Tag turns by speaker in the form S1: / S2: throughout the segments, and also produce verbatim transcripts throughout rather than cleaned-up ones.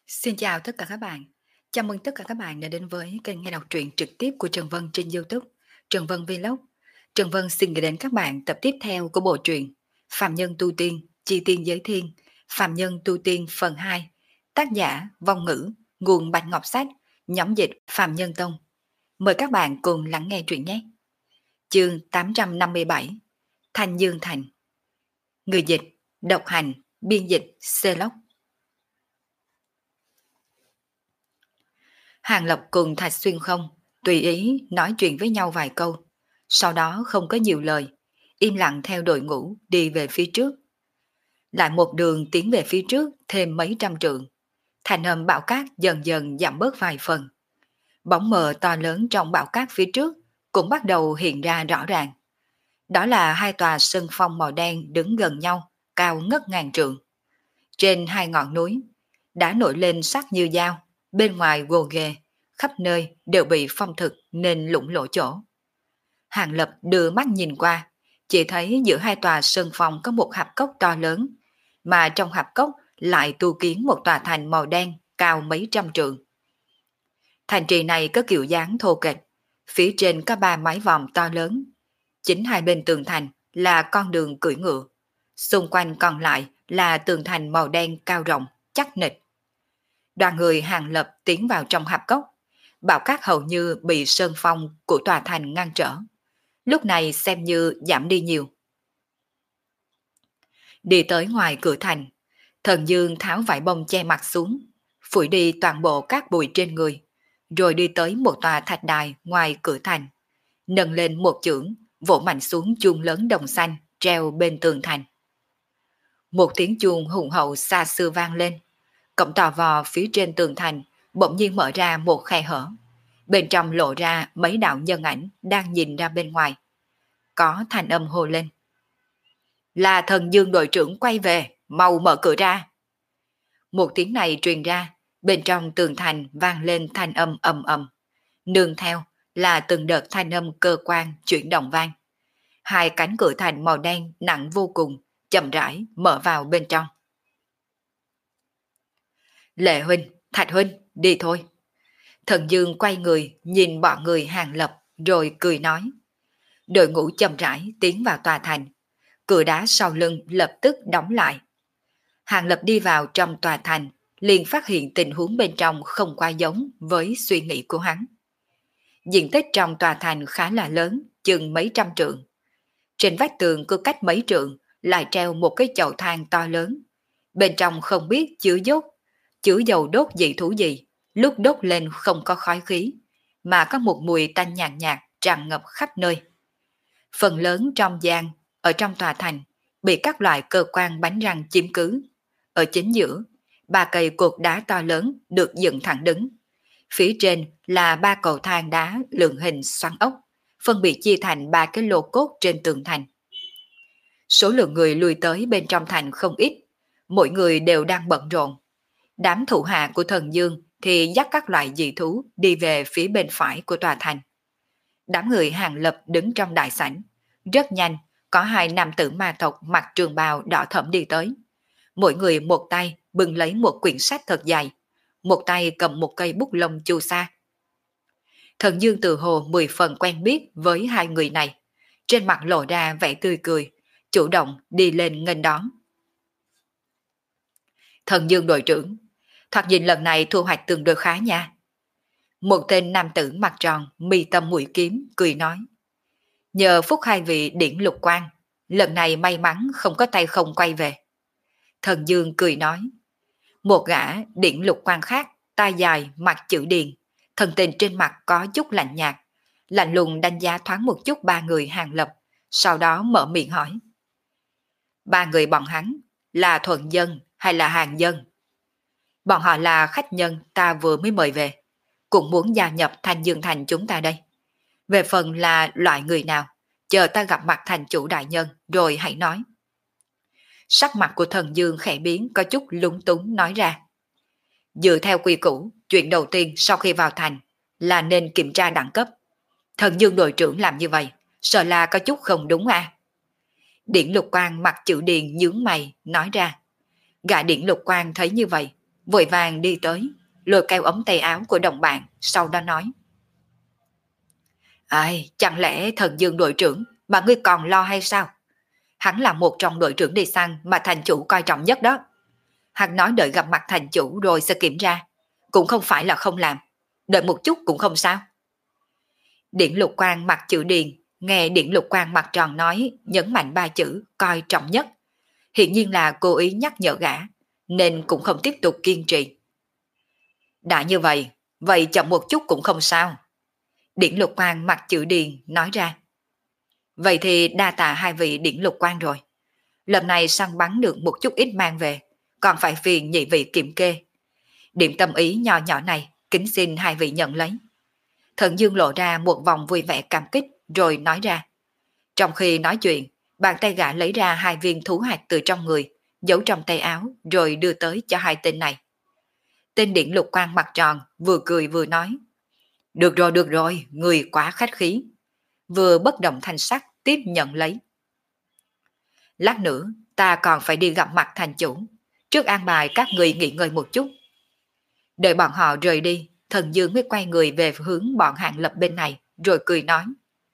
S1: Xin chào tất cả các bạn. Chào mừng tất cả các bạn đã đến với kênh nghe đọc truyện trực tiếp của Trần Vân trên YouTube, Trần Vân Vlog. Trần Vân xin gửi đến các bạn tập tiếp theo của bộ truyện Phạm Nhân Tu Tiên, Chi Tiên Giới Thiên, Phạm Nhân Tu Tiên phần hai, tác giả Vong Ngữ, nguồn Bạch Ngọc Sách, nhóm dịch Phạm Nhân Tông. Mời các bạn cùng lắng nghe truyện nhé. Chương tám trăm năm mươi bảy, Thanh Dương Thành. Người dịch, độc hành, biên dịch, Clock. Hàng Lập cùng Thạch Xuyên không, tùy ý nói chuyện với nhau vài câu, sau đó không có nhiều lời, im lặng theo đội ngũ đi về phía trước. Lại một đường tiến về phía trước thêm mấy trăm trượng, thành âm bão cát dần dần giảm bớt vài phần. Bóng mờ to lớn trong bão cát phía trước cũng bắt đầu hiện ra rõ ràng. Đó là hai tòa sân phong màu đen đứng gần nhau, cao ngất ngàn trượng. Trên hai ngọn núi, đã nổi lên sắc như dao, bên ngoài gồ ghề, khắp nơi đều bị phong thực nên lũng lỗ chỗ. Hàng Lập đưa mắt nhìn qua, chỉ thấy giữa hai tòa sơn phong có một hạp cốc to lớn, mà trong hạp cốc lại tu kiến một tòa thành màu đen cao mấy trăm trượng. Thành trì này có kiểu dáng thô kệch, phía trên có ba mái vòm to lớn. Chính hai bên tường thành là con đường cưỡi ngựa, xung quanh còn lại là tường thành màu đen cao rộng, chắc nịch. Đoàn người Hàng Lập tiến vào trong hạp cốc, bão cát hầu như bị sơn phong của tòa thành ngăn trở. Lúc này xem như giảm đi nhiều. Đi tới ngoài cửa thành, Thần Dương tháo vải bông che mặt xuống, phủi đi toàn bộ các bụi trên người, rồi đi tới một tòa thạch đài ngoài cửa thành, nâng lên một chưởng, vỗ mạnh xuống chuông lớn đồng xanh treo bên tường thành. Một tiếng chuông hùng hậu xa xưa vang lên, cổng tò vò phía trên tường thành bỗng nhiên mở ra một khe hở, bên trong lộ ra mấy đạo nhân ảnh đang nhìn ra bên ngoài. Có thanh âm hô lên: "Là Thần Dương đội trưởng quay về, mau mở cửa ra." Một tiếng này truyền ra, bên trong tường thành vang lên thanh âm ầm ầm, nương theo là từng đợt thanh âm cơ quan chuyển động vang. Hai cánh cửa thành màu đen nặng vô cùng chậm rãi mở vào bên trong. "Lệ huynh, Thạch huynh, đi thôi." Thần Dương quay người nhìn bọn người Hàng Lập rồi cười nói. Đội ngũ chậm rãi tiến vào tòa thành, cửa đá sau lưng lập tức đóng lại. Hàng Lập đi vào trong tòa thành, liền phát hiện tình huống bên trong không quá giống với suy nghĩ của hắn. Diện tích trong tòa thành khá là lớn, chừng mấy trăm trượng. Trên vách tường cứ cách mấy trượng lại treo một cái chậu than to lớn. Bên trong không biết chứa dốt, chứa dầu đốt dị thú gì, lúc đốt lên không có khói khí, mà có một mùi tanh nhàn nhạt, nhạt tràn ngập khắp nơi. Phần lớn trong gian, ở trong tòa thành, bị các loại cơ quan bánh răng chiếm cứ. Ở chính giữa, ba cây cột đá to lớn được dựng thẳng đứng. Phía trên là ba cầu thang đá lượng hình xoắn ốc, phân biệt chia thành ba cái lô cốt trên tường thành. Số lượng người lui tới bên trong thành không ít, mỗi người đều đang bận rộn. Đám thủ hạ của Thần Dương thì dắt các loại dị thú đi về phía bên phải của tòa thành. Đám người Hàng Lập đứng trong đại sảnh. Rất nhanh, có hai nam tử ma tộc mặc trường bào đỏ thẫm đi tới. Mỗi người một tay bưng lấy một quyển sách thật dài, một tay cầm một cây bút lông chu sa. Thần Dương tự hồ mười phần quen biết với hai người này, trên mặt lộ ra vẻ tươi cười, chủ động đi lên nghênh đón. "Thần Dương đội trưởng, thoạt nhìn lần này thu hoạch tương đối khá nha." Một tên nam tử mặt tròn, mi tâm mũi kiếm, cười nói. "Nhờ phúc hai vị điển lục quan, lần này may mắn không có tay không quay về." Thần Dương cười nói. Một gã điển lục quan khác, tai dài, mặt chữ điền, thần tình trên mặt có chút lạnh nhạt, lạnh lùng đánh giá thoáng một chút ba người Hàng Lập, sau đó mở miệng hỏi. "Ba người bọn hắn là thuần dân hay là hàng dân?" "Bọn họ là khách nhân ta vừa mới mời về, cũng muốn gia nhập Thanh Dương Thành chúng ta đây. Về phần là loại người nào, chờ ta gặp mặt thành chủ đại nhân rồi hãy nói." Sắc mặt của Thần Dương khẽ biến, có chút lúng túng nói ra. "Dựa theo quy củ, chuyện đầu tiên sau khi vào thành là nên kiểm tra đẳng cấp. Thần Dương đội trưởng làm như vậy, sợ là có chút không đúng à?" Điển lục quan mặt chữ điền nhướng mày nói ra. Gã điển lục quan thấy như vậy, vội vàng đi tới, lôi kéo ống tay áo của đồng bạn, sau đó nói. Ai, chẳng lẽ thần dương đội trưởng mà ngươi còn lo hay sao? Hắn là một trong đội trưởng đi săn mà thành chủ coi trọng nhất đó. Hắn nói đợi gặp mặt thành chủ rồi sẽ kiểm tra. Cũng không phải là không làm. Đợi một chút cũng không sao. Điển Lục Quang mặt chữ điền, nghe Điển Lục Quang mặt tròn nói, nhấn mạnh ba chữ coi trọng nhất. Hiện nhiên là cố ý nhắc nhở gã, nên cũng không tiếp tục kiên trì. Đã như vậy, vậy chậm một chút cũng không sao. Điển Lục Quang mặt chữ điền nói ra. Vậy thì đa tạ hai vị Điển Lục Quang rồi. Lần này săn bắn được một chút ít mang về, còn phải phiền nhị vị kiểm kê. Điểm tâm ý nhỏ nhỏ này, kính xin hai vị nhận lấy. Thần Dương lộ ra một vòng vui vẻ cảm kích rồi nói ra. Trong khi nói chuyện, bàn tay gã lấy ra hai viên thú hạt từ trong người, giấu trong tay áo rồi đưa tới cho hai tên này. Tên Điển Lục Quang mặt tròn, vừa cười vừa nói. Được rồi, được rồi, người quá khách khí. Vừa bất động thanh sắc tiếp nhận lấy. Lát nữa, ta còn phải đi gặp mặt thành chủ. Trước an bài các người nghỉ ngơi một chút. Đợi bọn họ rời đi, Thần Dương mới quay người về hướng bọn Hàng Lập bên này, rồi cười nói.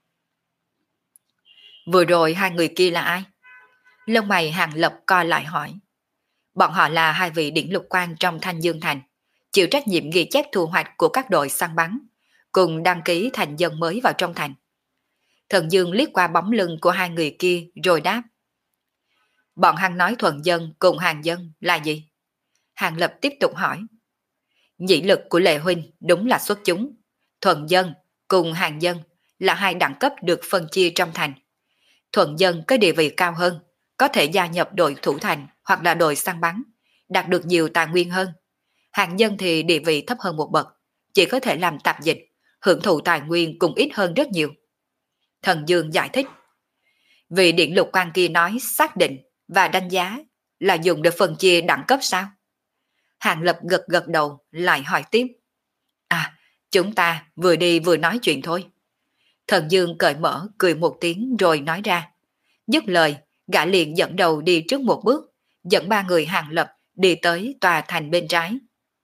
S1: Vừa rồi hai người kia là ai? Lông mày Hàng Lập co lại hỏi. Bọn họ là hai vị Điển Lục Quan trong Thanh Dương Thành, chịu trách nhiệm ghi chép thu hoạch của các đội săn bắn, cùng đăng ký thành dân mới vào trong thành. Thần Dương liếc qua bóng lưng của hai người kia rồi đáp. Bọn hắn nói thuần dân cùng hàng dân là gì? Hàng Lập tiếp tục hỏi. Nhĩ lực của Lệ Huynh đúng là xuất chúng. Thuần dân cùng hàng dân là hai đẳng cấp được phân chia trong thành. Thuần dân có địa vị cao hơn, có thể gia nhập đội thủ thành hoặc là đội săn bắn, đạt được nhiều tài nguyên hơn. Hàng dân thì địa vị thấp hơn một bậc, chỉ có thể làm tạp dịch, hưởng thụ tài nguyên cũng ít hơn rất nhiều. Thần Dương giải thích. Vị Điển Lục Quan kia nói xác định và đánh giá là dùng để phân chia đẳng cấp sao? Hàng Lập gật gật đầu lại hỏi tiếp. À, chúng ta vừa đi vừa nói chuyện thôi. Thần Dương cởi mở cười một tiếng rồi nói ra. Dứt lời, gã liền dẫn đầu đi trước một bước, dẫn ba người Hàng Lập đi tới tòa thành bên trái.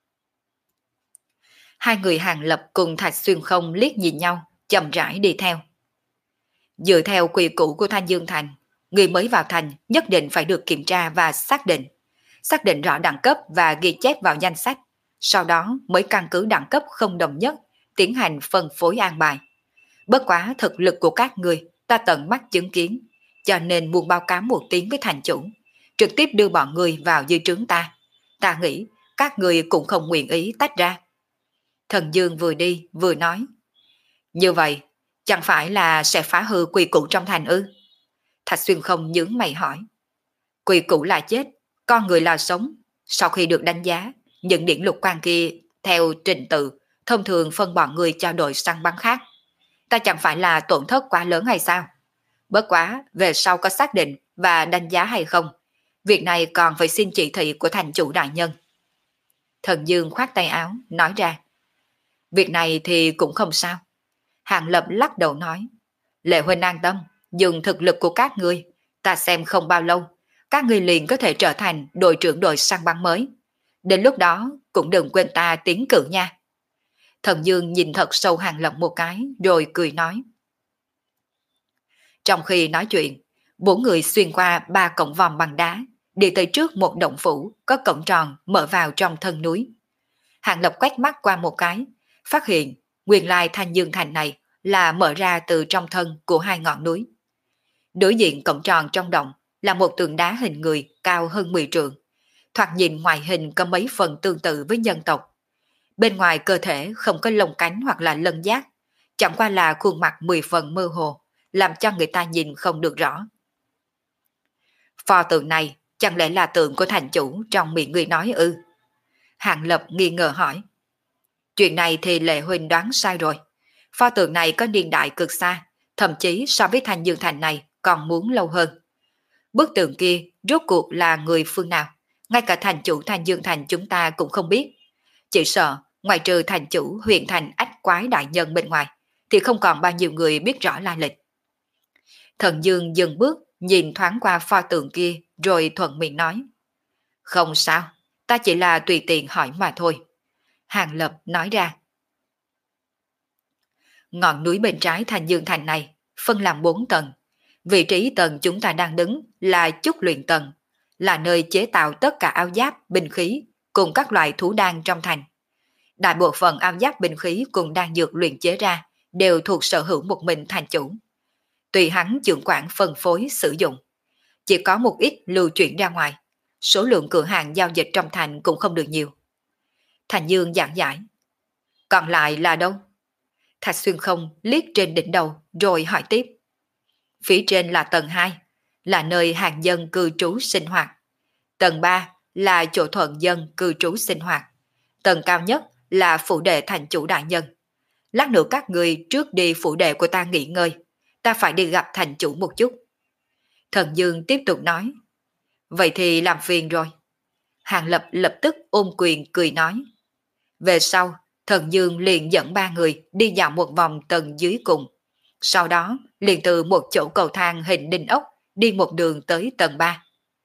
S1: Hai người Hàng Lập cùng Thạch Xuyên Không liếc nhìn nhau, chậm rãi đi theo. Dựa theo quy củ của Thanh Dương Thành, người mới vào thành nhất định phải được kiểm tra và xác định. Xác định rõ đẳng cấp và ghi chép vào danh sách, sau đó mới căn cứ đẳng cấp không đồng nhất, tiến hành phân phối an bài. Bất quá thực lực của các người ta tận mắt chứng kiến, cho nên muốn báo cáo một tiếng với thành chủ, trực tiếp đưa bọn người vào dưới trướng ta. Ta nghĩ các người cũng không nguyện ý tách ra. Thần Dương vừa đi vừa nói. Như vậy, chẳng phải là sẽ phá hư quy củ trong thành ư? Thạch Xuyên Không nhướng mày hỏi. Quy củ là chết, con người là sống. Sau khi được đánh giá, những Điển Lục Quan kia theo trình tự thông thường phân bọn người cho đội săn bắn khác. Ta chẳng phải là tổn thất quá lớn hay sao? Bất quá, về sau có xác định và đánh giá hay không, việc này còn phải xin chỉ thị của thành chủ đại nhân. Thần Dương khoát tay áo, nói ra. Việc này thì cũng không sao. Hàng Lập lắc đầu nói. Lệ Huynh an tâm, dùng thực lực của các ngươi, ta xem không bao lâu, các ngươi liền có thể trở thành đội trưởng đội săn bắn mới. Đến lúc đó cũng đừng quên ta tiến cử nha. Thần Dương nhìn thật sâu Hàng Lập một cái rồi cười nói. Trong khi nói chuyện, bốn người xuyên qua ba cổng vòm bằng đá, đi tới trước một động phủ có cổng tròn mở vào trong thân núi. Hàng Lập quét mắt qua một cái, phát hiện nguyên lai Thanh Dương Thành này là mở ra từ trong thân của hai ngọn núi. Đối diện cổng tròn trong động là một tường đá hình người cao hơn mười trượng, thoạt nhìn ngoại hình có mấy phần tương tự với nhân tộc. Bên ngoài cơ thể không có lông cánh hoặc là lân giác, chẳng qua là khuôn mặt mười phần mơ hồ, làm cho người ta nhìn không được rõ. Pho tượng này chẳng lẽ là tượng của thành chủ trong miệng người nói ư? Hàng Lập nghi ngờ hỏi. Chuyện này thì Lệ Huynh đoán sai rồi. Pho tượng này có niên đại cực xa, thậm chí so với Thanh Dương Thành này còn muốn lâu hơn. Bức tượng kia rốt cuộc là người phương nào? Ngay cả thành chủ Thanh Dương Thành chúng ta cũng không biết. Chỉ sợ ngoài trừ thành chủ huyện thành ách quái đại nhân bên ngoài, thì không còn bao nhiêu người biết rõ lai lịch. Thần Dương dừng bước nhìn thoáng qua pho tượng kia rồi thuận miệng nói. Không sao, ta chỉ là tùy tiện hỏi mà thôi. Hàng Lập nói ra. Ngọn núi bên trái Thành Dương Thành này phân làm bốn tầng. Vị trí tầng chúng ta đang đứng là Chúc Luyện Tầng, là nơi chế tạo tất cả áo giáp, binh khí cùng các loại thú đan trong thành. Đại bộ phận áo giáp binh khí cùng đan dược luyện chế ra đều thuộc sở hữu một mình thành chủ. Tùy hắn trưởng quản phân phối sử dụng. Chỉ có một ít lưu chuyển ra ngoài. Số lượng cửa hàng giao dịch trong thành cũng không được nhiều. Thành Dương giảng giải. Còn lại là đâu? Thạch Xuyên Không liếc trên đỉnh đầu rồi hỏi tiếp. Phía trên là tầng hai, là nơi hàng dân cư trú sinh hoạt. Tầng ba là chỗ thuận dân cư trú sinh hoạt. Tầng cao nhất là phủ đệ thành chủ đại nhân. Lát nữa các người trước đi phủ đệ của ta nghỉ ngơi. Ta phải đi gặp thành chủ một chút. Thần Dương tiếp tục nói. Vậy thì làm phiền rồi. Hàng Lập lập tức ôm quyền cười nói. Về sau, Thần Dương liền dẫn ba người đi dạo một vòng tầng dưới cùng. Sau đó, liền từ một chỗ cầu thang hình đinh ốc đi một đường tới tầng ba.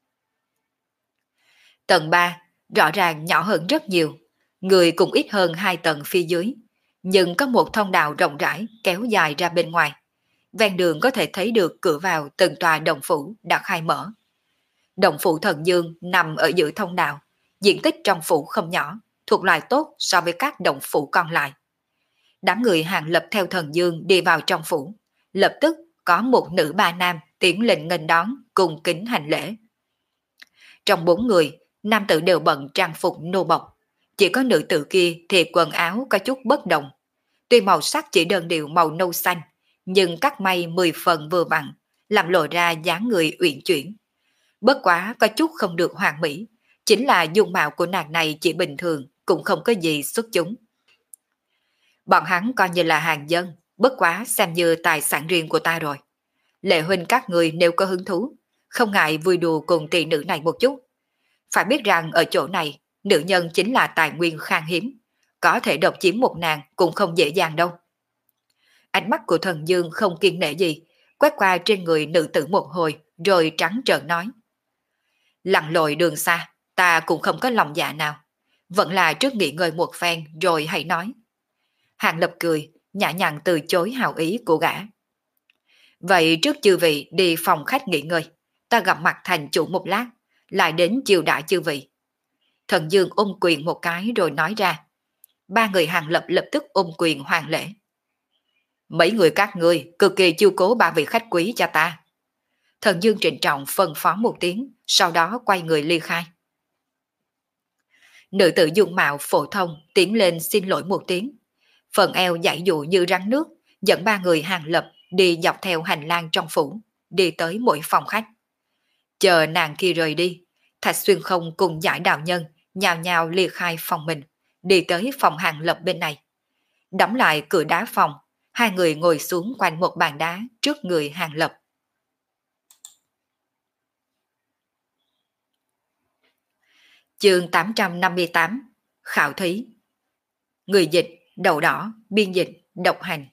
S1: Tầng ba rõ ràng nhỏ hơn rất nhiều, người cũng ít hơn hai tầng phía dưới, nhưng có một thông đạo rộng rãi kéo dài ra bên ngoài. Ven đường có thể thấy được cửa vào từng tòa động phủ đã khai mở. Động phủ Thần Dương nằm ở giữa thông đạo, diện tích trong phủ không nhỏ, thuộc loại tốt so với các động phủ còn lại. Đám người Hàng Lập theo Thần Dương đi vào trong phủ, lập tức có một nữ ba nam tiến lên nghênh đón cùng kính hành lễ. Trong bốn người, nam tử đều bận trang phục nô bộc, chỉ có nữ tử kia thì quần áo có chút bất đồng. Tuy màu sắc chỉ đơn điệu màu nâu xanh, nhưng cắt may mười phần vừa vặn, làm lộ ra dáng người uyển chuyển. Bất quá có chút không được hoàn mỹ, chính là dung mạo của nàng này chỉ bình thường, cũng không có gì xuất chúng. Bọn hắn coi như là hàng dân, bất quá xem như tài sản riêng của ta rồi. Lệ huynh các người nếu có hứng thú, không ngại vui đùa cùng tỷ nữ này một chút. Phải biết rằng ở chỗ này, nữ nhân chính là tài nguyên khan hiếm, có thể độc chiếm một nàng cũng không dễ dàng đâu. Ánh mắt của Thần Dương không kiêng nể gì, quét qua trên người nữ tử một hồi, rồi trắng trợn nói. Lặn lội đường xa, ta cũng không có lòng dạ nào. Vẫn là trước nghỉ ngơi một phen rồi hãy nói. Hàng Lập cười, nhã nhặn từ chối hào ý của gã. Vậy trước chư vị đi phòng khách nghỉ ngơi, ta gặp mặt thành chủ một lát, lại đến chiều đãi chư vị. Thần Dương ôm quyền một cái rồi nói ra. Ba người Hàng Lập lập tức ôm quyền hoàn lễ. Mấy người các ngươi cực kỳ chiêu cố ba vị khách quý cho ta. Thần Dương trịnh trọng phân phó một tiếng, sau đó quay người ly khai. Nữ tử dung mạo phổ thông tiến lên xin lỗi một tiếng. Phần eo dãy dụ như rắn nước, dẫn ba người Hàng Lập đi dọc theo hành lang trong phủ, đi tới mỗi phòng khách. Chờ nàng kia rời đi, Thạch Xuyên Không cùng giải đạo nhân nhào nhào ly khai phòng mình, đi tới phòng Hàng Lập bên này. Đóng lại cửa đá phòng, hai người ngồi xuống quanh một bàn đá trước người Hàng Lập. Chương tám trăm năm mươi tám Khảo thí. Người dịch, Đậu Đỏ, biên dịch, độc hành.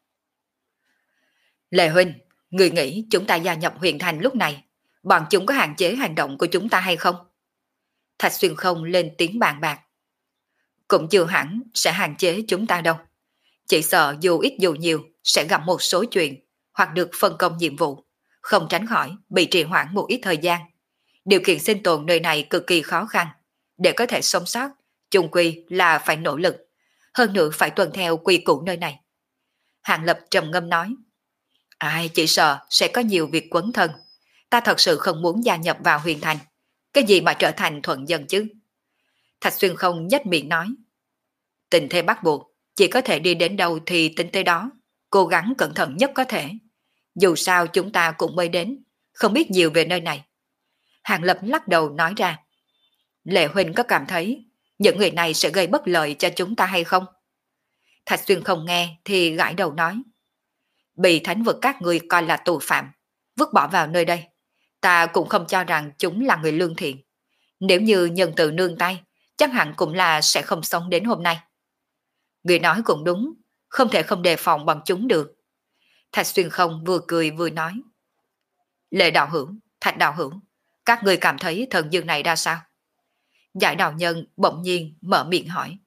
S1: Lệ huynh, người nghĩ chúng ta gia nhập huyện thành lúc này, bọn chúng có hạn chế hành động của chúng ta hay không? Thạch Xuyên Không lên tiếng bàn bạc. Cũng chưa hẳn sẽ hạn chế chúng ta đâu. Chỉ sợ dù ít dù nhiều sẽ gặp một số chuyện hoặc được phân công nhiệm vụ, không tránh khỏi bị trì hoãn một ít thời gian. Điều kiện sinh tồn nơi này cực kỳ khó khăn. Để có thể sống sót, chung quy là phải nỗ lực. Hơn nữa phải tuân theo quy củ nơi này. Hàng Lập trầm ngâm nói. Ai chỉ sợ sẽ có nhiều việc quấn thân. Ta thật sự không muốn gia nhập vào huyền thành. Cái gì mà trở thành thuận dân chứ? Thạch Xuyên Không nhếch miệng nói. Tình thế bắt buộc, chỉ có thể đi đến đâu thì tính tới đó. Cố gắng cẩn thận nhất có thể. Dù sao chúng ta cũng mới đến, không biết nhiều về nơi này. Hàng Lập lắc đầu nói ra. Lệ huynh có cảm thấy những người này sẽ gây bất lợi cho chúng ta hay không? Thạch Xuyên Không nghe thì gãi đầu nói. Bị thánh vực các người coi là tù phạm, vứt bỏ vào nơi đây. Ta cũng không cho rằng chúng là người lương thiện. Nếu như nhân từ nương tay, chắc hẳn cũng là sẽ không sống đến hôm nay. Người nói cũng đúng, không thể không đề phòng bằng chúng được. Thạch Xuyên Không vừa cười vừa nói. Lệ đạo hữu, Thạch đạo hữu, các người cảm thấy thần dương này ra sao? Giải đạo nhân bỗng nhiên mở miệng hỏi.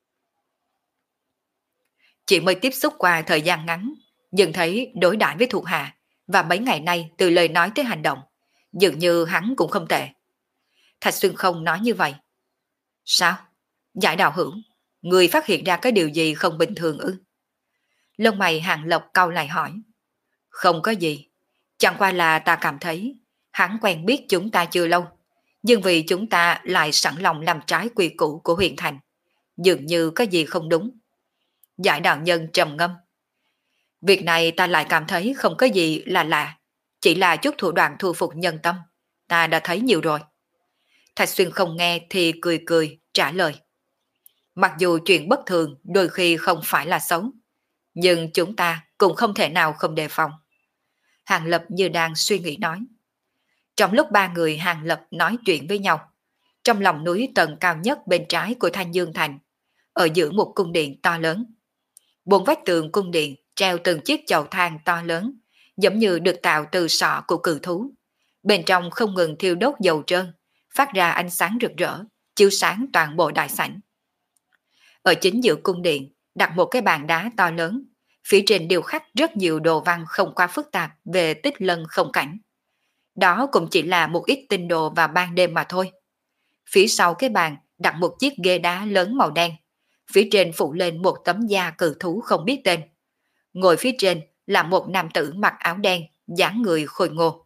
S1: Chỉ mới tiếp xúc qua thời gian ngắn, nhưng thấy đối đãi với thuộc hạ và mấy ngày nay từ lời nói tới hành động, dường như hắn cũng không tệ. Thạch Xuyên không nói như vậy. Sao? Giải đạo hữu, người phát hiện ra cái điều gì không bình thường ư? Lông mày Hàng Lập cau lại hỏi. Không có gì, chẳng qua là ta cảm thấy hắn quen biết chúng ta chưa lâu, nhưng vì chúng ta lại sẵn lòng làm trái quy củ của huyện thành, dường như có gì không đúng. Giải đạo nhân trầm ngâm. Việc này ta lại cảm thấy không có gì là lạ, chỉ là chút thủ đoạn thu phục nhân tâm, ta đã thấy nhiều rồi. Thạch Xuyên không nghe thì cười cười trả lời. Mặc dù chuyện bất thường đôi khi không phải là xấu, nhưng chúng ta cũng không thể nào không đề phòng. Hàng Lập như đang suy nghĩ nói. Trong lúc ba người Hàng Lập nói chuyện với nhau, trong lòng núi tầng cao nhất bên trái của Thanh Dương Thành, ở giữa một cung điện to lớn. Bốn vách tường cung điện treo từng chiếc chậu than to lớn, giống như được tạo từ sọ của cự thú. Bên trong không ngừng thiêu đốt dầu trơn, phát ra ánh sáng rực rỡ, chiếu sáng toàn bộ đại sảnh. Ở chính giữa cung điện đặt một cái bàn đá to lớn, phía trên điêu khắc rất nhiều đồ văn không quá phức tạp về tích lân không cảnh. Đó cũng chỉ là một ít tinh đồ vào ban đêm mà thôi. Phía sau cái bàn đặt một chiếc ghế đá lớn màu đen, phía trên phủ lên một tấm da cự thú không biết tên. Ngồi phía trên là một nam tử mặc áo đen, dáng người khôi ngô.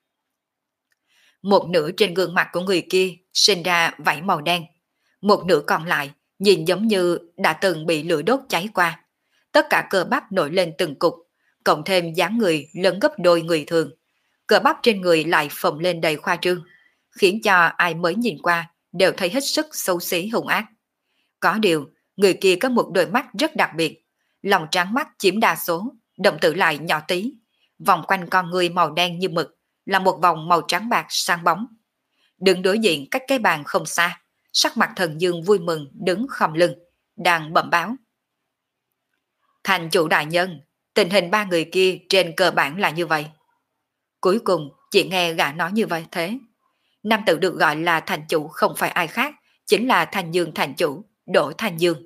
S1: Một nửa trên gương mặt của người kia sinh ra vảy màu đen, một nửa còn lại nhìn giống như đã từng bị lửa đốt cháy qua. Tất cả cơ bắp nổi lên từng cục, cộng thêm dáng người lớn gấp đôi người thường. Cơ bắp trên người lại phồng lên đầy khoa trương, khiến cho ai mới nhìn qua đều thấy hết sức xấu xí hung ác. Có điều, người kia có một đôi mắt rất đặc biệt, lòng trắng mắt chiếm đa số, động tử lại nhỏ tí. Vòng quanh con người màu đen như mực là một vòng màu trắng bạc sáng bóng. Đứng đối diện cách cái bàn không xa, sắc mặt Thần Dương vui mừng đứng khom lưng, đang bẩm báo. Thành chủ đại nhân, tình hình ba người kia trên cơ bản là như vậy. Cuối cùng chỉ nghe gã nói như vậy thế. Nam tử được gọi là thành chủ không phải ai khác, chính là Thanh Dương thành chủ, Đỗ Thanh Dương.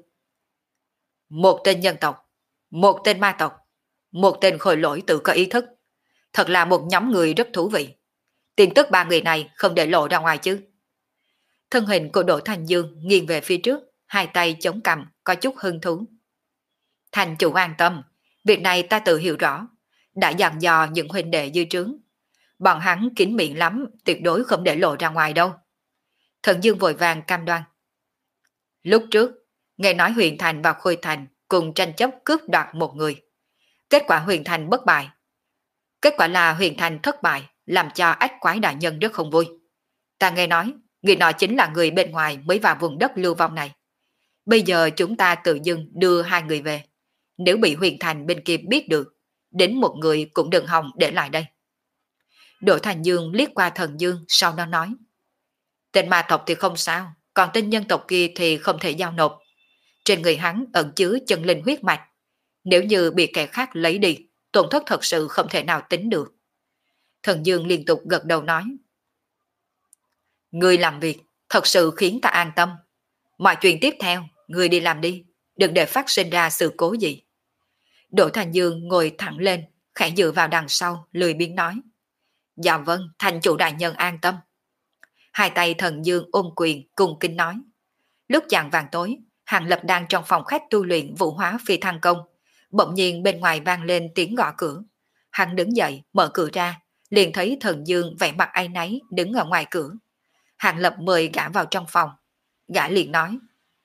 S1: Một tên nhân tộc, một tên ma tộc, một tên khôi lỗi tự có ý thức. Thật là một nhóm người rất thú vị. Tin tức ba người này không để lộ ra ngoài chứ. Thân hình của Đỗ Thanh Dương nghiêng về phía trước, hai tay chống cằm, có chút hứng thú. Thành chủ an tâm, việc này ta tự hiểu rõ, đã dặn dò những huynh đệ dư trướng. Bọn hắn kín miệng lắm, tuyệt đối không để lộ ra ngoài đâu. Thần Dương vội vàng cam đoan. Lúc trước, nghe nói Huyền Thành và Khôi Thành cùng tranh chấp cướp đoạt một người. Kết quả Huyền Thành bất bại. Kết quả là Huyền Thành thất bại, làm cho ách quái đại nhân rất không vui. Ta nghe nói, người nọ chính là người bên ngoài mới vào vùng đất lưu vong này. Bây giờ chúng ta tự dưng đưa hai người về. Nếu bị Huyền Thành bên kia biết được, đến một người cũng đừng hòng để lại đây. Đỗ Thành Dương liếc qua Thần Dương, sau đó nói. Tên ma tộc thì không sao, còn tên nhân tộc kia thì không thể giao nộp. Trên người hắn ẩn chứa chân linh huyết mạch. Nếu như bị kẻ khác lấy đi, tổn thất thật sự không thể nào tính được. Thần Dương liên tục gật đầu nói. Người làm việc thật sự khiến ta an tâm. Mọi chuyện tiếp theo, người đi làm đi, đừng để phát sinh ra sự cố gì. Đỗ Thành Dương ngồi thẳng lên, khẽ dựa vào đằng sau, lười biếng nói. Dạ vâng, thành chủ đại nhân an tâm. Hai tay Thần Dương ôm quyền cùng kinh nói. Lúc chạng vàng tối, Hàng Lập đang trong phòng khách tu luyện vũ hóa phi thăng công. Bỗng nhiên bên ngoài vang lên tiếng gõ cửa. Hắn đứng dậy, mở cửa ra, liền thấy Thần Dương vẻ mặt áy náy đứng ở ngoài cửa. Hàng Lập mời gã vào trong phòng. Gã liền nói.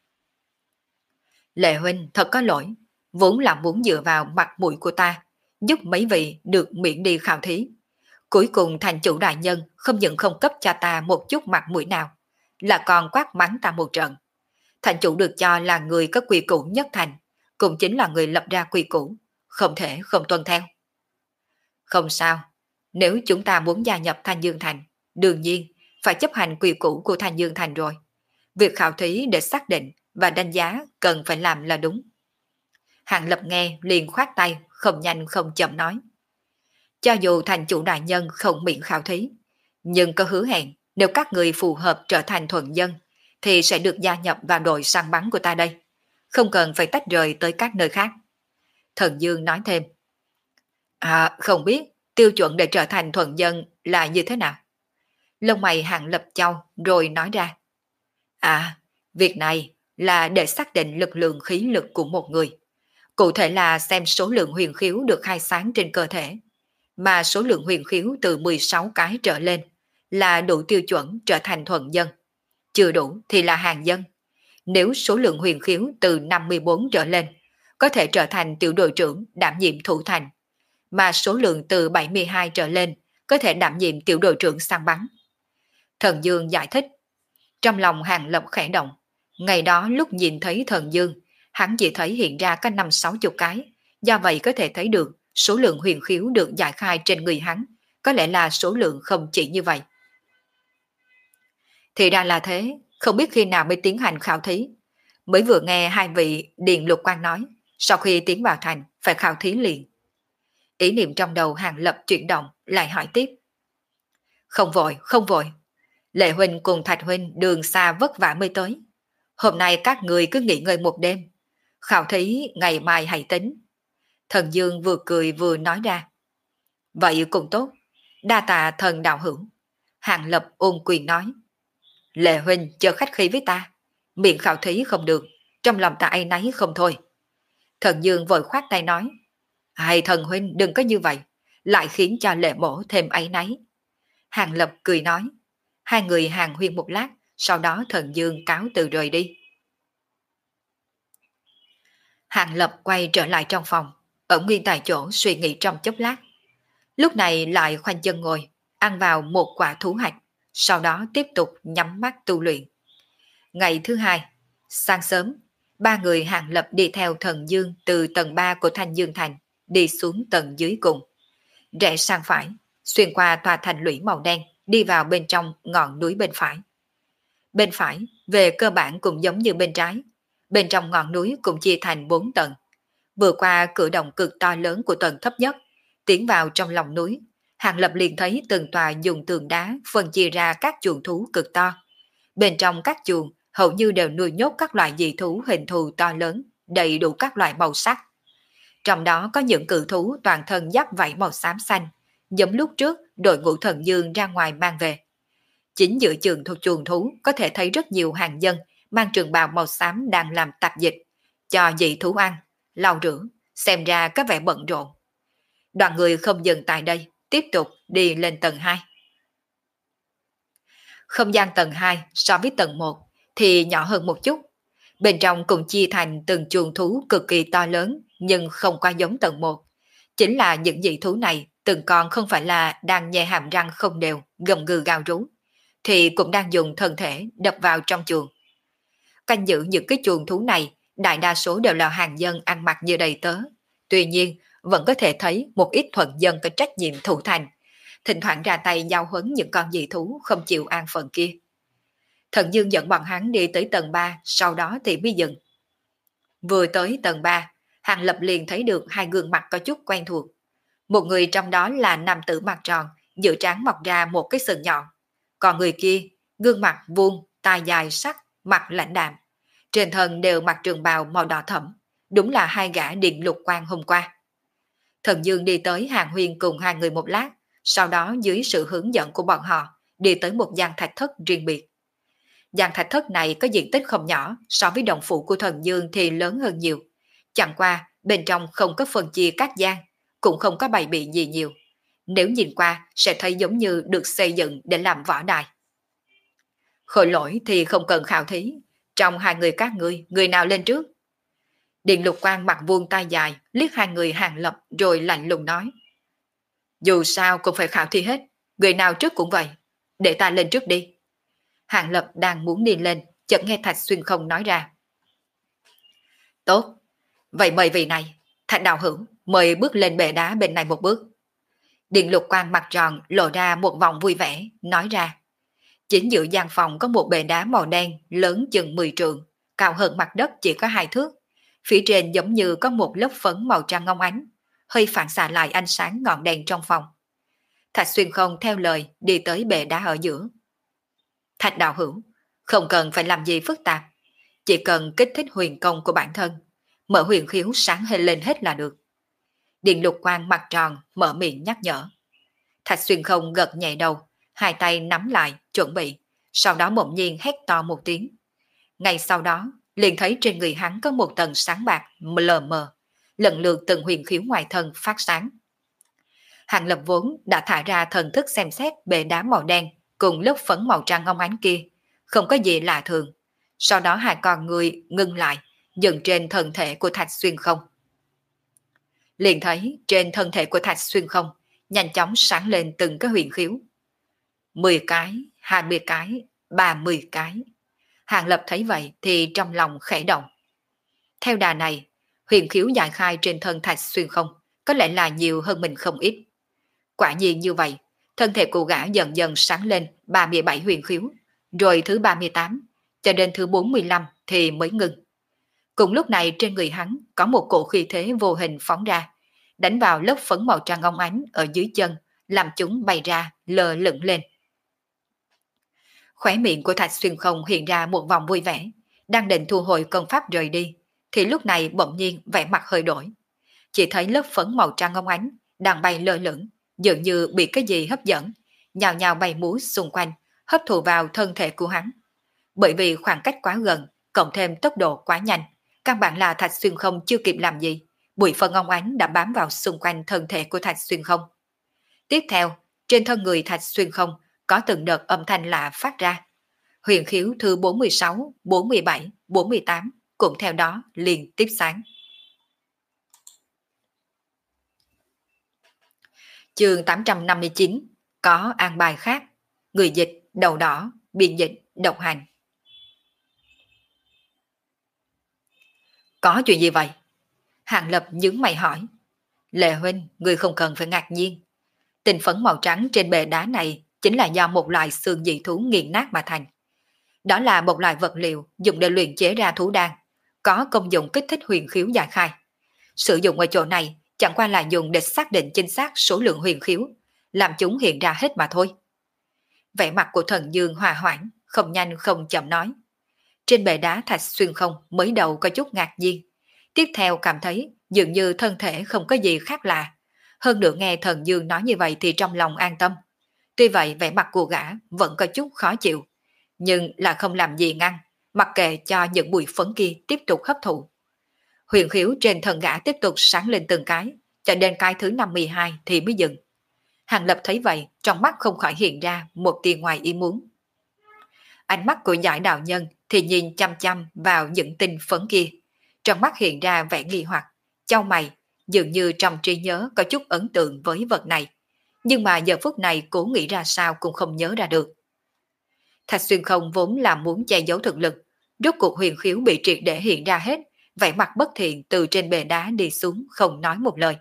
S1: Lệ huynh thật có lỗi, vốn là muốn dựa vào mặt mũi của ta, giúp mấy vị được miễn đi khảo thí. Cuối cùng thành chủ đại nhân không những không cấp cho ta một chút mặt mũi nào, là còn quát mắng ta một trận. Thành chủ được cho là người có quy củ nhất thành, cũng chính là người lập ra quy củ, không thể không tuân theo. Không sao, nếu chúng ta muốn gia nhập Thanh Dương Thành, đương nhiên phải chấp hành quy củ của Thanh Dương Thành rồi. Việc khảo thí để xác định và đánh giá cần phải làm là đúng. Hàng Lập nghe liền khoát tay, không nhanh không chậm nói. Cho dù thành chủ đại nhân không miễn khảo thí, nhưng có hứa hẹn nếu các người phù hợp trở thành thuần dân, thì sẽ được gia nhập vào đội săn bắn của ta đây. Không cần phải tách rời tới các nơi khác. Thần Dương nói thêm. À, không biết tiêu chuẩn để trở thành thuần dân là như thế nào? Lông mày Hàng Lập châu rồi nói ra. À, việc này là để xác định lực lượng khí lực của một người. Cụ thể là xem số lượng huyền khiếu được khai sáng trên cơ thể. Mà số lượng huyền khiếu từ mười sáu cái trở lên là đủ tiêu chuẩn trở thành thuần dân. Chưa đủ thì là hàng dân. Nếu số lượng huyền khiếu từ năm mươi bốn trở lên, có thể trở thành tiểu đội trưởng đảm nhiệm thủ thành. Mà số lượng từ bảy mươi hai trở lên, có thể đảm nhiệm tiểu đội trưởng săn bắn. Thần Dương giải thích. Trong lòng Hàng Lập khẽ động. Ngày đó lúc nhìn thấy Thần Dương, hắn chỉ thấy hiện ra có năm sáu chục cái. Do vậy có thể thấy được số lượng huyền khiếu được giải khai trên người hắn, có lẽ là số lượng không chỉ như vậy. Thì ra là thế, không biết khi nào mới tiến hành khảo thí. Mới vừa nghe hai vị Điền Lục Quan nói, sau khi tiến vào thành phải khảo thí liền. Ý niệm trong đầu Hàng Lập chuyển động, lại hỏi tiếp. Không vội, không vội. Lệ huynh cùng Thạch huynh đường xa vất vả mới tới. Hôm nay các người cứ nghỉ ngơi một đêm. Khảo thí ngày mai hãy tính. Thần Dương vừa cười vừa nói ra. Vậy cũng tốt. Đa tạ thần đạo hữu. Hàng Lập ôn quyền nói. Lệ huynh chờ khách khí với ta. Miệng khảo thí không được. Trong lòng ta áy náy không thôi. Thần Dương vội khoát tay nói. Hay thần huynh đừng có như vậy. Lại khiến cho Lệ mổ thêm áy náy. Hàng Lập cười nói. Hai người hàng huyên một lát. Sau đó Thần Dương cáo từ rời đi. Hàng Lập quay trở lại trong phòng. Ở nguyên tại chỗ suy nghĩ trong chốc lát. Lúc này lại khoanh chân ngồi, ăn vào một quả thú hạch, sau đó tiếp tục nhắm mắt tu luyện. Ngày thứ hai, sáng sớm, ba người Hàng Lập đi theo Thần Dương từ tầng ba của Thanh Dương Thành, đi xuống tầng dưới cùng. Rẽ sang phải, xuyên qua tòa thành lũy màu đen, đi vào bên trong ngọn núi bên phải. Bên phải, về cơ bản cũng giống như bên trái. Bên trong ngọn núi cũng chia thành bốn tầng. Vừa qua cửa động cực to lớn của tầng thấp nhất, tiến vào trong lòng núi, Hàng Lập liền thấy từng tòa dùng tường đá phân chia ra các chuồng thú cực to. Bên trong các chuồng hầu như đều nuôi nhốt các loại dị thú hình thù to lớn, đầy đủ các loại màu sắc. Trong đó có những cự thú toàn thân giáp vảy màu xám xanh, giống lúc trước đội ngũ Thần Dương ra ngoài mang về. Chính giữa trường thuộc chuồng thú có thể thấy rất nhiều hàng dân mang trường bào màu xám đang làm tạp dịch, cho dị thú ăn, lau rửa, xem ra có vẻ bận rộn. Đoàn người không dừng tại đây, tiếp tục đi lên tầng hai. Không gian tầng hai so với tầng một thì nhỏ hơn một chút. Bên trong cùng chia thành từng chuồng thú cực kỳ to lớn nhưng không quá giống tầng một. Chính là những dị thú này từng con không phải là đang nhè hàm răng không đều, gầm gừ gào rú, thì cũng đang dùng thân thể đập vào trong chuồng. Canh giữ những cái chuồng thú này đại đa số đều là hàng dân ăn mặc như đầy tớ. Tuy nhiên, vẫn có thể thấy một ít thuần dân có trách nhiệm thủ thành, thỉnh thoảng ra tay giao huấn những con dị thú không chịu an phận kia. Thần Dương dẫn bọn hắn đi tới tầng ba, sau đó thì mới dừng. Vừa tới tầng ba, Hàng Lập liền thấy được hai gương mặt có chút quen thuộc. Một người trong đó là nam tử mặt tròn, giữa trán mọc ra một cái sừng nhọn. Còn người kia, gương mặt vuông, tai dài sắc, mặt lãnh đạm. Trên thân đều mặc trường bào màu đỏ thẫm, đúng là hai gã Điện Lục Quan hôm qua. Thần Dương đi tới hàng huyên cùng hai người một lát, sau đó dưới sự hướng dẫn của bọn họ, đi tới một gian thạch thất riêng biệt. Gian thạch thất này có diện tích không nhỏ, so với động phủ của Thần Dương thì lớn hơn nhiều. Chẳng qua, bên trong không có phân chia các gian, cũng không có bày biện gì nhiều. Nếu nhìn qua, sẽ thấy giống như được xây dựng để làm võ đài. Khôi Lỗi thì không cần khảo thí. Trong hai người các ngươi, người nào lên trước? Điện Lục Quan mặt vuông tai dài, liếc hai người Hàng Lập rồi lạnh lùng nói. Dù sao cũng phải khảo thi hết, người nào trước cũng vậy. Để ta lên trước đi. Hàng Lập đang muốn đi lên, chợt nghe Thạch Xuyên Không nói ra. Tốt, vậy mời vị này, Thạch đạo hữu, mời bước lên bệ đá bên này một bước. Điện Lục Quan mặt tròn lộ ra một vòng vui vẻ, nói ra. Chính giữa gian phòng có một bệ đá màu đen lớn chừng mười trượng, cao hơn mặt đất chỉ có hai thước. Phía trên giống như có một lớp phấn màu trắng ngông ánh, hơi phản xạ lại ánh sáng ngọn đèn trong phòng. Thạch Xuyên Không theo lời đi tới bệ đá ở giữa. Thạch đạo hữu, Không cần phải làm gì phức tạp, chỉ cần kích thích huyền công của bản thân, mở huyền khiếu sáng hết lên hết là được. Điện lục quang mặt tròn mở miệng nhắc nhở. Thạch Xuyên Không gật nhẹ đầu, hai tay nắm lại, chuẩn bị, sau đó bỗng nhiên hét to một tiếng. Ngay sau đó, liền thấy trên người hắn có một tầng sáng bạc lờ mờ, lần lượt từng huyền khiếu ngoài thân phát sáng. Hàng Lập vốn đã thả ra thần thức xem xét bề đá màu đen cùng lớp phấn màu trắng óng ánh kia, không có gì lạ thường. Sau đó hai con người ngưng lại, dừng trên thân thể của Thạch Xuyên Không. Liền thấy trên thân thể của Thạch Xuyên Không nhanh chóng sáng lên từng cái huyền khiếu. Mười cái, hai mươi cái, ba mươi cái. Hàng Lập thấy vậy thì trong lòng khẽ động. Theo đà này, huyền khiếu giải khai trên thân Thạch Xuyên Không có lẽ là nhiều hơn mình không ít. Quả nhiên như vậy, thân thể của gã dần dần sáng lên ba mươi bảy huyền khiếu, rồi thứ ba mươi tám, cho đến thứ bốn mươi lăm thì mới ngừng. Cùng lúc này trên người hắn có một cổ khí thế vô hình phóng ra, đánh vào lớp phấn màu trắng óng ánh ở dưới chân, làm chúng bay ra, lơ lửng lên. Khóe miệng của Thạch Xuyên Không hiện ra một vòng vui vẻ, đang định thu hồi công pháp rời đi, thì lúc này bỗng nhiên vẻ mặt hơi đổi. Chỉ thấy lớp phấn màu trắng óng ánh đang bay lơ lửng, dường như bị cái gì hấp dẫn, nhào nhào bay múa xung quanh, hấp thụ vào thân thể của hắn. Bởi vì khoảng cách quá gần, cộng thêm tốc độ quá nhanh, căn bản là Thạch Xuyên Không chưa kịp làm gì, bụi phân óng ánh đã bám vào xung quanh thân thể của Thạch Xuyên Không. Tiếp theo, trên thân người Thạch Xuyên Không có từng đợt âm thanh lạ phát ra. Huyền khiếu thứ bốn mươi sáu, bốn mươi bảy, bốn mươi tám cũng theo đó liền tiếp sáng. Chương tám trăm năm mươi chín, có an bài khác. Người dịch, đầu đỏ, biên dịch, độc hành. Có chuyện gì vậy? Hàng Lập nhướng mày hỏi. Lệ huynh, người không cần phải ngạc nhiên. Tinh phấn màu trắng trên bề đá này chính là do một loại xương dị thú nghiền nát mà thành. Đó là một loại vật liệu dùng để luyện chế ra thú đan, có công dụng kích thích huyền khiếu giải khai. Sử dụng ở chỗ này chẳng qua là dùng để xác định chính xác số lượng huyền khiếu, làm chúng hiện ra hết mà thôi. Vẻ mặt của Thần Dương hòa hoãn, không nhanh không chậm nói. Trên bề đá Thạch Xuyên Không mới đầu có chút ngạc nhiên, tiếp theo cảm thấy dường như thân thể không có gì khác lạ. Hơn nữa nghe Thần Dương nói như vậy thì trong lòng an tâm. Tuy vậy vẻ mặt của gã vẫn có chút khó chịu, nhưng là không làm gì ngăn, mặc kệ cho những bụi phấn kia tiếp tục hấp thụ. Huyền khiếu trên thân gã tiếp tục sáng lên từng cái, cho đến cái thứ năm mươi hai thì mới dừng. Hàng Lập thấy vậy, trong mắt không khỏi hiện ra một tia ngoài ý muốn. Ánh mắt của giải đạo nhân thì nhìn chăm chăm vào những tinh phấn kia, trong mắt hiện ra vẻ nghi hoặc, chau mày, dường như trong trí nhớ có chút ấn tượng với vật này, nhưng mà giờ phút này cố nghĩ ra sao cũng không nhớ ra được. Thạch Xuyên Không vốn là muốn che giấu thực lực, rốt cuộc huyền khiếu bị triệt để hiện ra hết, vẻ mặt bất thiện từ trên bề đá đi xuống không nói một lời.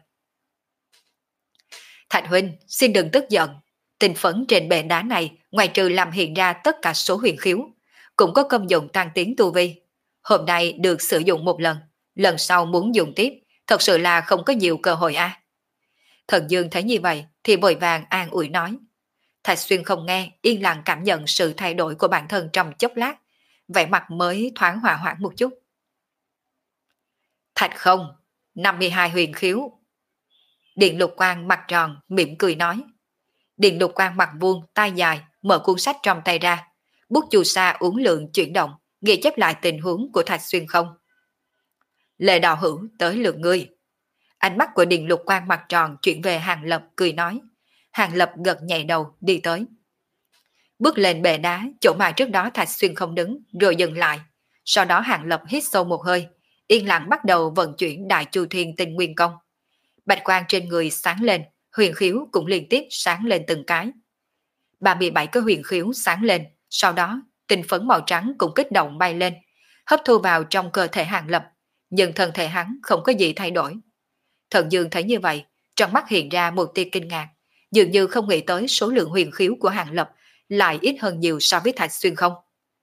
S1: Thạch huynh, xin đừng tức giận. Tinh phấn trên bề đá này, ngoài trừ làm hiện ra tất cả số huyền khiếu, cũng có công dụng tăng tiến tu vi. Hôm nay được sử dụng một lần, lần sau muốn dùng tiếp, thật sự là không có nhiều cơ hội à. Thần Dương thấy như vậy thì vội vàng an ủi nói. Thạch Xuyên Không nghe, yên lặng cảm nhận sự thay đổi của bản thân trong chốc lát, vẻ mặt mới thoáng hòa hoãn một chút. Thạch không, năm mươi hai huyền khiếu. Điện Lục Quang mặt tròn, mỉm cười nói. Điện Lục Quang mặt vuông, tay dài, mở cuốn sách trong tay ra, bút chù sa uốn lượn chuyển động, ghi chép lại tình huống của Thạch Xuyên Không. Lệ đạo hữu tới lượt ngươi. Ánh mắt của Điện Lục Quang mặt tròn chuyển về Hàng Lập cười nói. Hàng Lập gật nhẹ đầu đi tới. Bước lên bệ đá, chỗ mà trước đó Thạch Xuyên Không đứng, rồi dừng lại. Sau đó Hàng Lập hít sâu một hơi, yên lặng bắt đầu vận chuyển Đại Chu Thiên Tinh Nguyên Công. Bạch quang trên người sáng lên, huyền khiếu cũng liên tiếp sáng lên từng cái. ba mươi bảy cái huyền khiếu sáng lên, sau đó tinh phấn màu trắng cũng kích động bay lên, hấp thu vào trong cơ thể Hàng Lập, nhưng thân thể hắn không có gì thay đổi. Thần Dương thấy như vậy, trong mắt hiện ra một tia kinh ngạc, dường như không nghĩ tới số lượng huyền khiếu của Hàng Lập lại ít hơn nhiều so với Thạch Xuyên Không.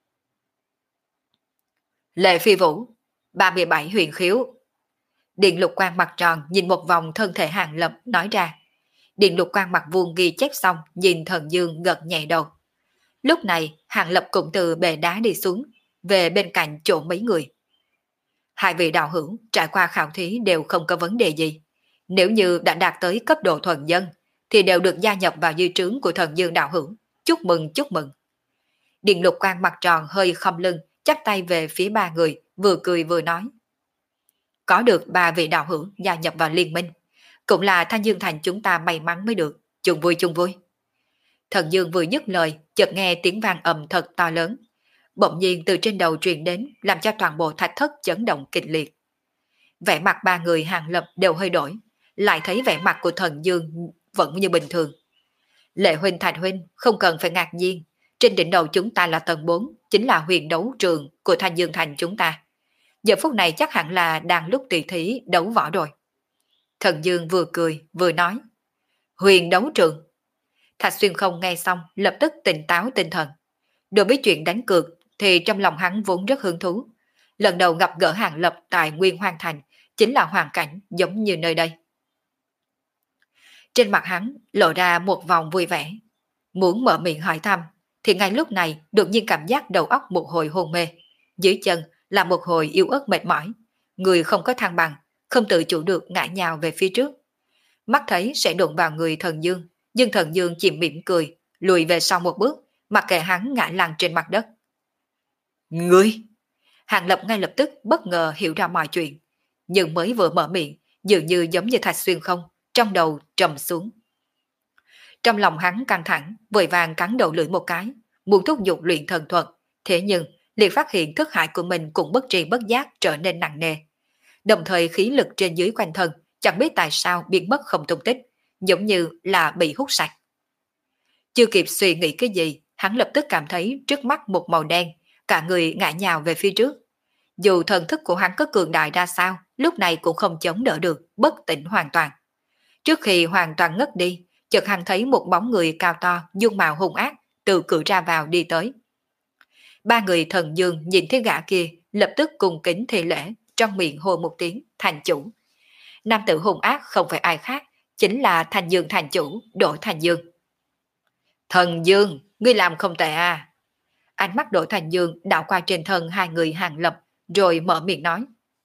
S1: Lệ Phi Vũ, ba mươi bảy huyền khiếu. Điện Lục Quang mặt tròn nhìn một vòng thân thể Hàng Lập nói ra. Điện Lục Quang mặt vuông ghi chép xong nhìn Thần Dương gật nhẹ đầu. Lúc này Hàng Lập cũng từ bệ đá đi xuống, về bên cạnh chỗ mấy người. Hai vị đạo hữu trải qua khảo thí đều không có vấn đề gì. Nếu như đã đạt tới cấp độ thuần dân, thì đều được gia nhập vào dư trướng của thần dương đạo hữu. Chúc mừng, chúc mừng. Điện Lục Quang mặt tròn hơi khom lưng, chắp tay về phía ba người, vừa cười vừa nói. Có được ba vị đạo hữu gia nhập vào liên minh, cũng là Thanh Dương Thành chúng ta may mắn mới được, chung vui chung vui. Thần Dương vừa dứt lời, chợt nghe tiếng vang ầm thật to lớn. Bỗng nhiên từ trên đầu truyền đến, làm cho toàn bộ thạch thất chấn động kịch liệt. Vẻ mặt ba người Hàng Lập đều hơi đổi, lại thấy vẻ mặt của Thần Dương vẫn như bình thường. Lệ huynh Thạch huynh không cần phải ngạc nhiên, trên đỉnh đầu chúng ta là tầng bốn, chính là huyền đấu trường của Thanh Dương Thành chúng ta. Giờ phút này chắc hẳn là đang lúc tỷ thí đấu võ rồi. Thần Dương vừa cười vừa nói. Huyền đấu trường. Thạch Xuyên Không nghe xong lập tức tỉnh táo tinh thần. Đối với chuyện đánh cược thì trong lòng hắn vốn rất hứng thú. Lần đầu gặp gỡ Hàng Lập tại Nguyên Hoang Thành chính là hoàn cảnh giống như nơi đây. Trên mặt hắn lộ ra một vòng vui vẻ. Muốn mở miệng hỏi thăm thì ngay lúc này đột nhiên cảm giác đầu óc một hồi hôn mê. Dưới chân là một hồi yếu ớt mệt mỏi. Người không có thăng bằng, không tự chủ được ngã nhào về phía trước. Mắt thấy sẽ đụng vào người Thần Dương, nhưng Thần Dương chỉ mỉm cười, lùi về sau một bước, mặc kệ hắn ngã lăn trên mặt đất. Ngươi! Hàng Lập ngay lập tức bất ngờ hiểu ra mọi chuyện, nhưng mới vừa mở miệng, dường như giống như Thạch Xuyên Không, trong đầu trầm xuống. Trong lòng hắn căng thẳng, vội vàng cắn đầu lưỡi một cái, muốn thúc giục luyện thần thuật, thế nhưng liền phát hiện thức hải của mình cũng bất tri bất giác trở nên nặng nề. Đồng thời khí lực trên dưới quanh thân chẳng biết tại sao biến mất không tung tích, giống như là bị hút sạch. Chưa kịp suy nghĩ cái gì, hắn lập tức cảm thấy trước mắt một màu đen, cả người ngã nhào về phía trước. Dù thần thức của hắn có cường đại ra sao, lúc này cũng không chống đỡ được, bất tỉnh hoàn toàn. Trước khi hoàn toàn ngất đi, chợt hắn thấy một bóng người cao to, dung mạo hung ác, từ cửa ra vào đi tới. Ba người Thần Dương nhìn thấy gã kia, lập tức cùng kính thi lễ, trong miệng hô một tiếng thành chủ. Nam tử hung ác không phải ai khác, chính là Thanh Dương thành chủ Đỗ Thanh Dương. Thần Dương, ngươi làm không tệ à? Ánh mắt Đỗ Thanh Dương đảo qua trên thân hai người Hàng Lập, rồi mở miệng nói.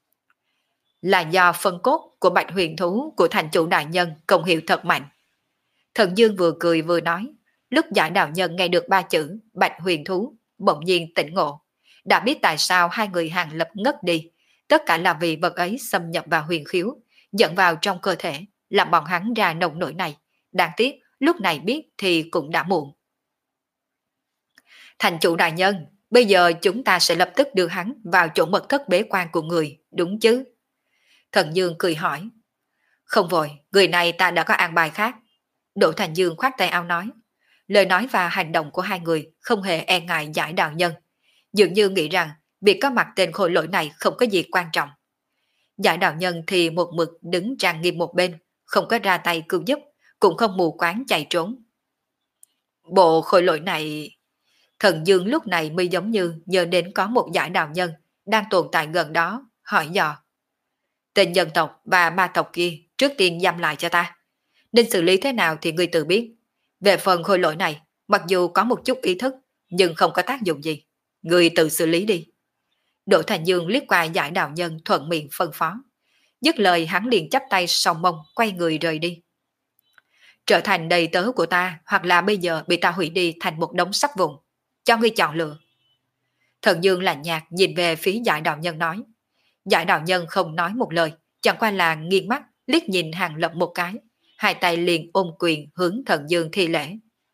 S1: Là do phân cốt của bạch huyền thú của thành chủ đại nhân công hiệu thật mạnh. Thần Dương vừa cười vừa nói, lúc giải đạo nhân nghe được ba chữ bạch huyền thú, bỗng nhiên tỉnh ngộ. Đã biết tại sao hai người Hàng Lập ngất đi, tất cả là vì vật ấy xâm nhập vào huyền khiếu, dẫn vào trong cơ thể, làm bọn hắn ra nồng nỗi này. Đáng tiếc, lúc này biết thì cũng đã muộn. Thành chủ đại nhân, bây giờ chúng ta sẽ lập tức đưa hắn vào chỗ mật thất bế quan của người, đúng chứ? Thần Dương cười hỏi. Không vội, người này ta đã có an bài khác. Đỗ Thành Dương khoát tay áo nói. Lời nói và hành động của hai người không hề e ngại giải đạo nhân. Dường như nghĩ rằng việc có mặt tên khôi lỗi này không có gì quan trọng. Giải đạo nhân thì một mực đứng trang nghiêm một bên, không có ra tay cứu giúp, cũng không mù quáng chạy trốn. Bộ khôi lỗi này... Thần Dương lúc này mới giống như nhớ đến có một giải đạo nhân đang tồn tại gần đó, hỏi dò. Tên nhân tộc và ma tộc kia trước tiên giam lại cho ta. Nên xử lý thế nào thì ngươi tự biết. Về phần khôi lỗi này, mặc dù có một chút ý thức, nhưng không có tác dụng gì. Ngươi tự xử lý đi. Đỗ Thành Dương liếc qua giải đạo nhân thuận miệng phân phó. Dứt lời hắn liền chắp tay song mông quay người rời đi. Trở thành đầy tớ của ta, hoặc là bây giờ bị ta hủy đi thành một đống sắt vụn. Cho ngươi chọn lựa. Thần Dương lạnh nhạt nhìn về phía giải đạo nhân nói. Giải đạo nhân không nói một lời, chẳng qua là nghiêng mắt liếc nhìn Hàng Lập một cái, hai tay liền ôm quyền hướng Thần Dương thi lễ.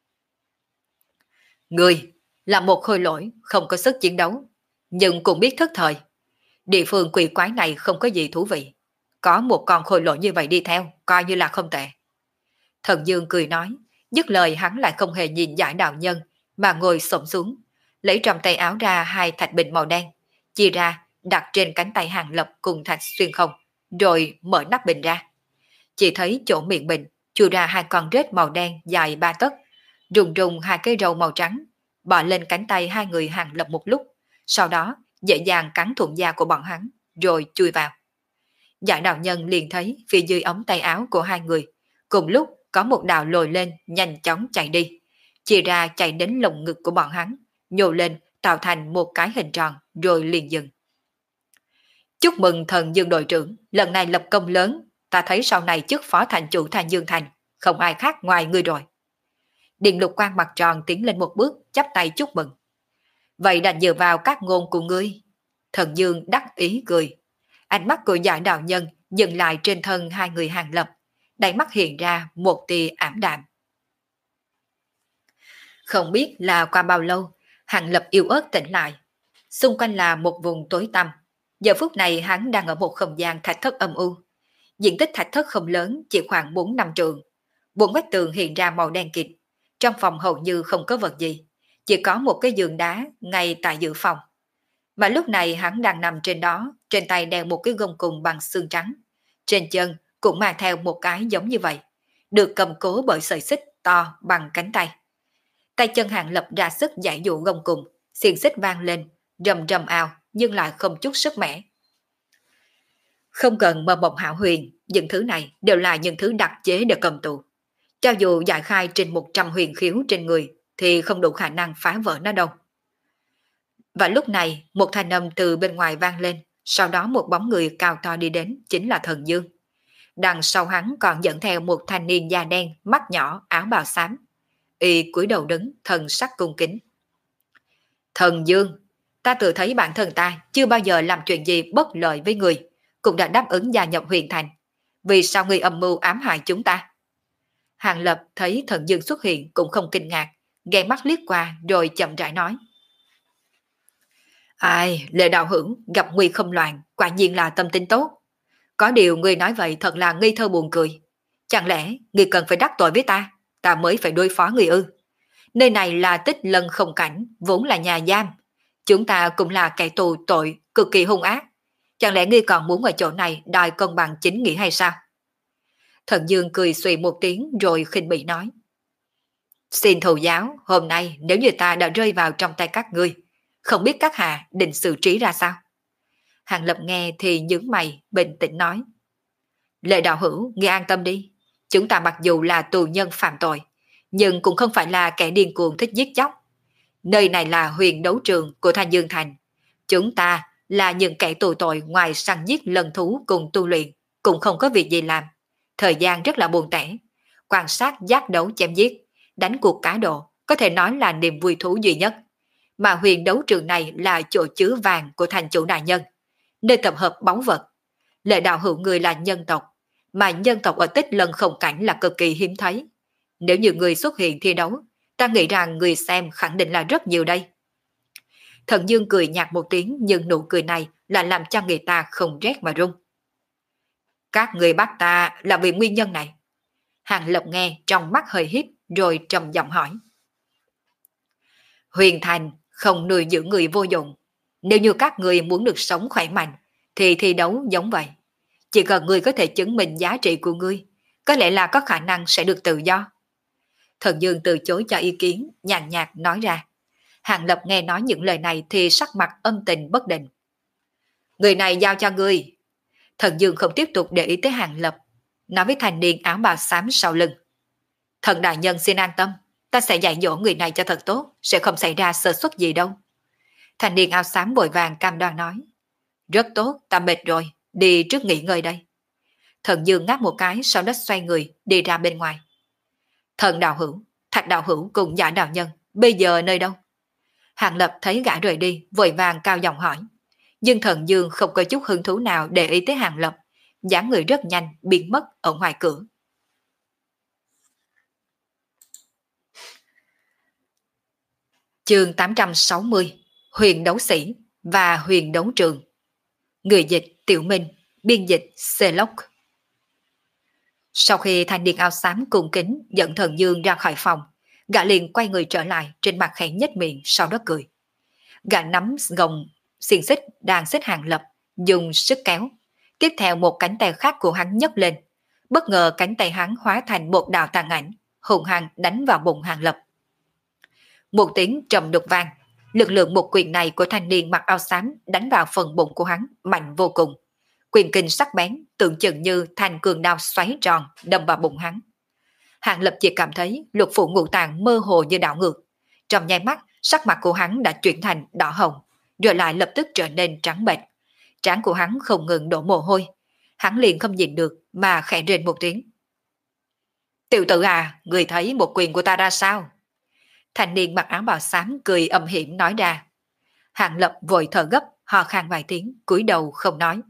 S1: Ngươi là một khôi lỗi không có sức chiến đấu, nhưng cũng biết thất thời. Địa phương quỷ quái này không có gì thú vị. Có một con khôi lỗi như vậy đi theo, coi như là không tệ. Thần Dương cười nói, dứt lời hắn lại không hề nhìn giải đạo nhân, mà ngồi xổm xuống, lấy trong tay áo ra hai thạch bình màu đen, chia ra đặt trên cánh tay Hàng Lập cùng Thạch Xuyên Không, rồi mở nắp bình ra. Chỉ thấy chỗ miệng bình chui ra hai con rết màu đen dài ba tấc, rùng rùng hai cái râu màu trắng, bò lên cánh tay hai người Hàng Lập một lúc, sau đó dễ dàng cắn thủng da của bọn hắn, rồi chui vào. Giải đạo nhân liền thấy phía dưới ống tay áo của hai người, cùng lúc có một đạo lồi lên nhanh chóng chạy đi, chia ra chạy đến lồng ngực của bọn hắn, nhô lên tạo thành một cái hình tròn rồi liền dừng. Chúc mừng thần Dương đội trưởng, lần này lập công lớn, ta thấy sau này chức phó thành chủ thành Dương Thành, không ai khác ngoài ngươi rồi. Điện Lục Quan mặt tròn tiến lên một bước, chắp tay chúc mừng. Vậy đành dựa vào các ngôn của ngươi. Thần Dương đắc ý cười. Ánh mắt của Giải đạo nhân dừng lại trên thân hai người Hàng Lập, đáy mắt hiện ra một tia ảm đạm. Không biết là qua bao lâu, Hàng Lập yếu ớt tỉnh lại. Xung quanh là một vùng tối tăm. Giờ phút này hắn đang ở một không gian thạch thất âm u. Diện tích thạch thất không lớn, chỉ khoảng bốn năm trượng. Bốn vách tường hiện ra màu đen kịt. Trong phòng hầu như không có vật gì, chỉ có một cái giường đá ngay tại giữa phòng. Mà lúc này hắn đang nằm trên đó, trên tay đeo một cái gông cùm bằng xương trắng. Trên chân cũng mang theo một cái giống như vậy, được cầm cố bởi sợi xích to bằng cánh tay. Tay chân Hàng Lập ra sức giải dụ gông cùm, xiềng xích vang lên, rầm rầm ào nhưng lại không chút sức mẻ. Không cần mơ mộng hão huyền, những thứ này đều là những thứ đặc chế để cầm tù. Cho dù giải khai trên một trăm huyền khiếu trên người thì không đủ khả năng phá vỡ nó đâu. Và lúc này một thanh âm từ bên ngoài vang lên, sau đó một bóng người cao to đi đến, chính là Thần Dương. Đằng sau hắn còn dẫn theo một thanh niên da đen, mắt nhỏ, áo bào xám. Y cúi đầu đứng, thần sắc cung kính. Thần Dương, ta tự thấy bản thân ta chưa bao giờ làm chuyện gì bất lợi với người, cũng đã đáp ứng gia nhập huyền thành. Vì sao ngươi âm mưu ám hại chúng ta? Hàng Lập thấy Thần Dương xuất hiện cũng không kinh ngạc, ghé mắt liếc qua rồi chậm rãi nói. Ai, Lệ đạo hữu gặp nguy không loạn, quả nhiên là tâm tính tốt. Có điều ngươi nói vậy thật là ngây thơ buồn cười. Chẳng lẽ ngươi cần phải đắc tội với ta, ta mới phải đối phó ngươi ư? Nơi này là Tích Lân Không Cảnh, vốn là nhà giam. Chúng ta cũng là kẻ tù tội cực kỳ hung ác. Chẳng lẽ ngươi còn muốn ở chỗ này đòi công bằng chính nghĩa hay sao? Thần Dương cười xùy một tiếng rồi khinh bỉ nói. Xin thù giáo, hôm nay nếu như ta đã rơi vào trong tay các ngươi, không biết các hạ định xử trí ra sao? Hàng Lập nghe thì nhướng mày, bình tĩnh nói. Lệ đạo hữu, nghe an tâm đi. Chúng ta mặc dù là tù nhân phạm tội, nhưng cũng không phải là kẻ điên cuồng thích giết chóc. Nơi này là huyền đấu trường của Thanh Dương Thành. Chúng ta là những kẻ tù tội ngoài săn giết lần thú cùng tu luyện, cũng không có việc gì làm. Thời gian rất là buồn tẻ. Quan sát giác đấu chém giết, đánh cuộc cá độ, có thể nói là niềm vui thú duy nhất. Mà huyền đấu trường này là chỗ chứa vàng của thành chủ đại nhân, nơi tập hợp báu vật. Lệ đạo hữu người là nhân tộc, mà nhân tộc ở Tích Lân Không Cảnh là cực kỳ hiếm thấy. Nếu như người xuất hiện thi đấu, ta nghĩ rằng người xem khẳng định là rất nhiều đây. Thần Dương cười nhạt một tiếng, nhưng nụ cười này là làm cho người ta không rét mà run. Các người bắt ta là vì nguyên nhân này. Hàng Lập nghe trong mắt hơi híp rồi trầm giọng hỏi. Huyền Thành không nuôi dưỡng người vô dụng. Nếu như các người muốn được sống khỏe mạnh thì thi đấu giống vậy. Chỉ cần người có thể chứng minh giá trị của ngươi, có lẽ là có khả năng sẽ được tự do. Thần Dương từ chối cho ý kiến, nhàn nhạt nói ra. Hàng Lập nghe nói những lời này thì sắc mặt âm tình bất định. Người này giao cho ngươi. Thần Dương không tiếp tục để ý tới Hàng Lập, nói với thanh niên áo bào xám sau lưng. Thần đại nhân xin an tâm, ta sẽ dạy dỗ người này cho thật tốt, sẽ không xảy ra sơ suất gì đâu. Thanh niên áo xám vội vàng cam đoan nói. Rất tốt, ta mệt rồi, đi trước nghỉ ngơi đây. Thần Dương ngáp một cái, sau đó xoay người đi ra bên ngoài. Thần đạo hữu, Thạch đạo hữu cùng Giả đạo nhân, bây giờ nơi đâu? Hàng Lập thấy gã rời đi, vội vàng cao giọng hỏi. Nhưng Thần Dương không có chút hứng thú nào để ý tới Hàng Lập, dáng người rất nhanh biến mất ở ngoài cửa. Chương tám trăm sáu mươi, Huyền đấu sĩ và Huyền đấu trường. Người dịch Tiểu Minh, biên dịch Celoc. Sau khi thanh niên áo xám cung kính dẫn Thần Dương ra khỏi phòng, gã liền quay người trở lại, trên mặt khẽ nhếch miệng, sau đó cười. Gã nắm gồng xiềng xích đang xích Hàng Lập, dùng sức kéo. Tiếp theo một cánh tay khác của hắn nhấc lên. Bất ngờ cánh tay hắn hóa thành một đạo tàn ảnh, hùng hăng đánh vào bụng Hàng Lập. Một tiếng trầm đục vang, lực lượng một quyền này của thanh niên mặc áo xám đánh vào phần bụng của hắn mạnh vô cùng. Quyền kinh sắc bén, tưởng chừng như thanh cường đao xoáy tròn đâm vào bụng hắn. Hàng Lập chỉ cảm thấy lục phủ ngũ tạng mơ hồ như đảo ngược. Trong nháy mắt, Sắc mặt của hắn đã chuyển thành đỏ hồng, rồi lại lập tức trở nên trắng bệch. Trán của hắn không ngừng đổ mồ hôi. Hắn liền không nhìn được mà khẽ rên một tiếng. Tiểu tử à, người thấy một quyền của ta ra sao? Thanh niên mặc áo bào xám cười âm hiểm nói ra. Hàng Lập vội thở gấp, ho khan vài tiếng, cúi đầu không nói.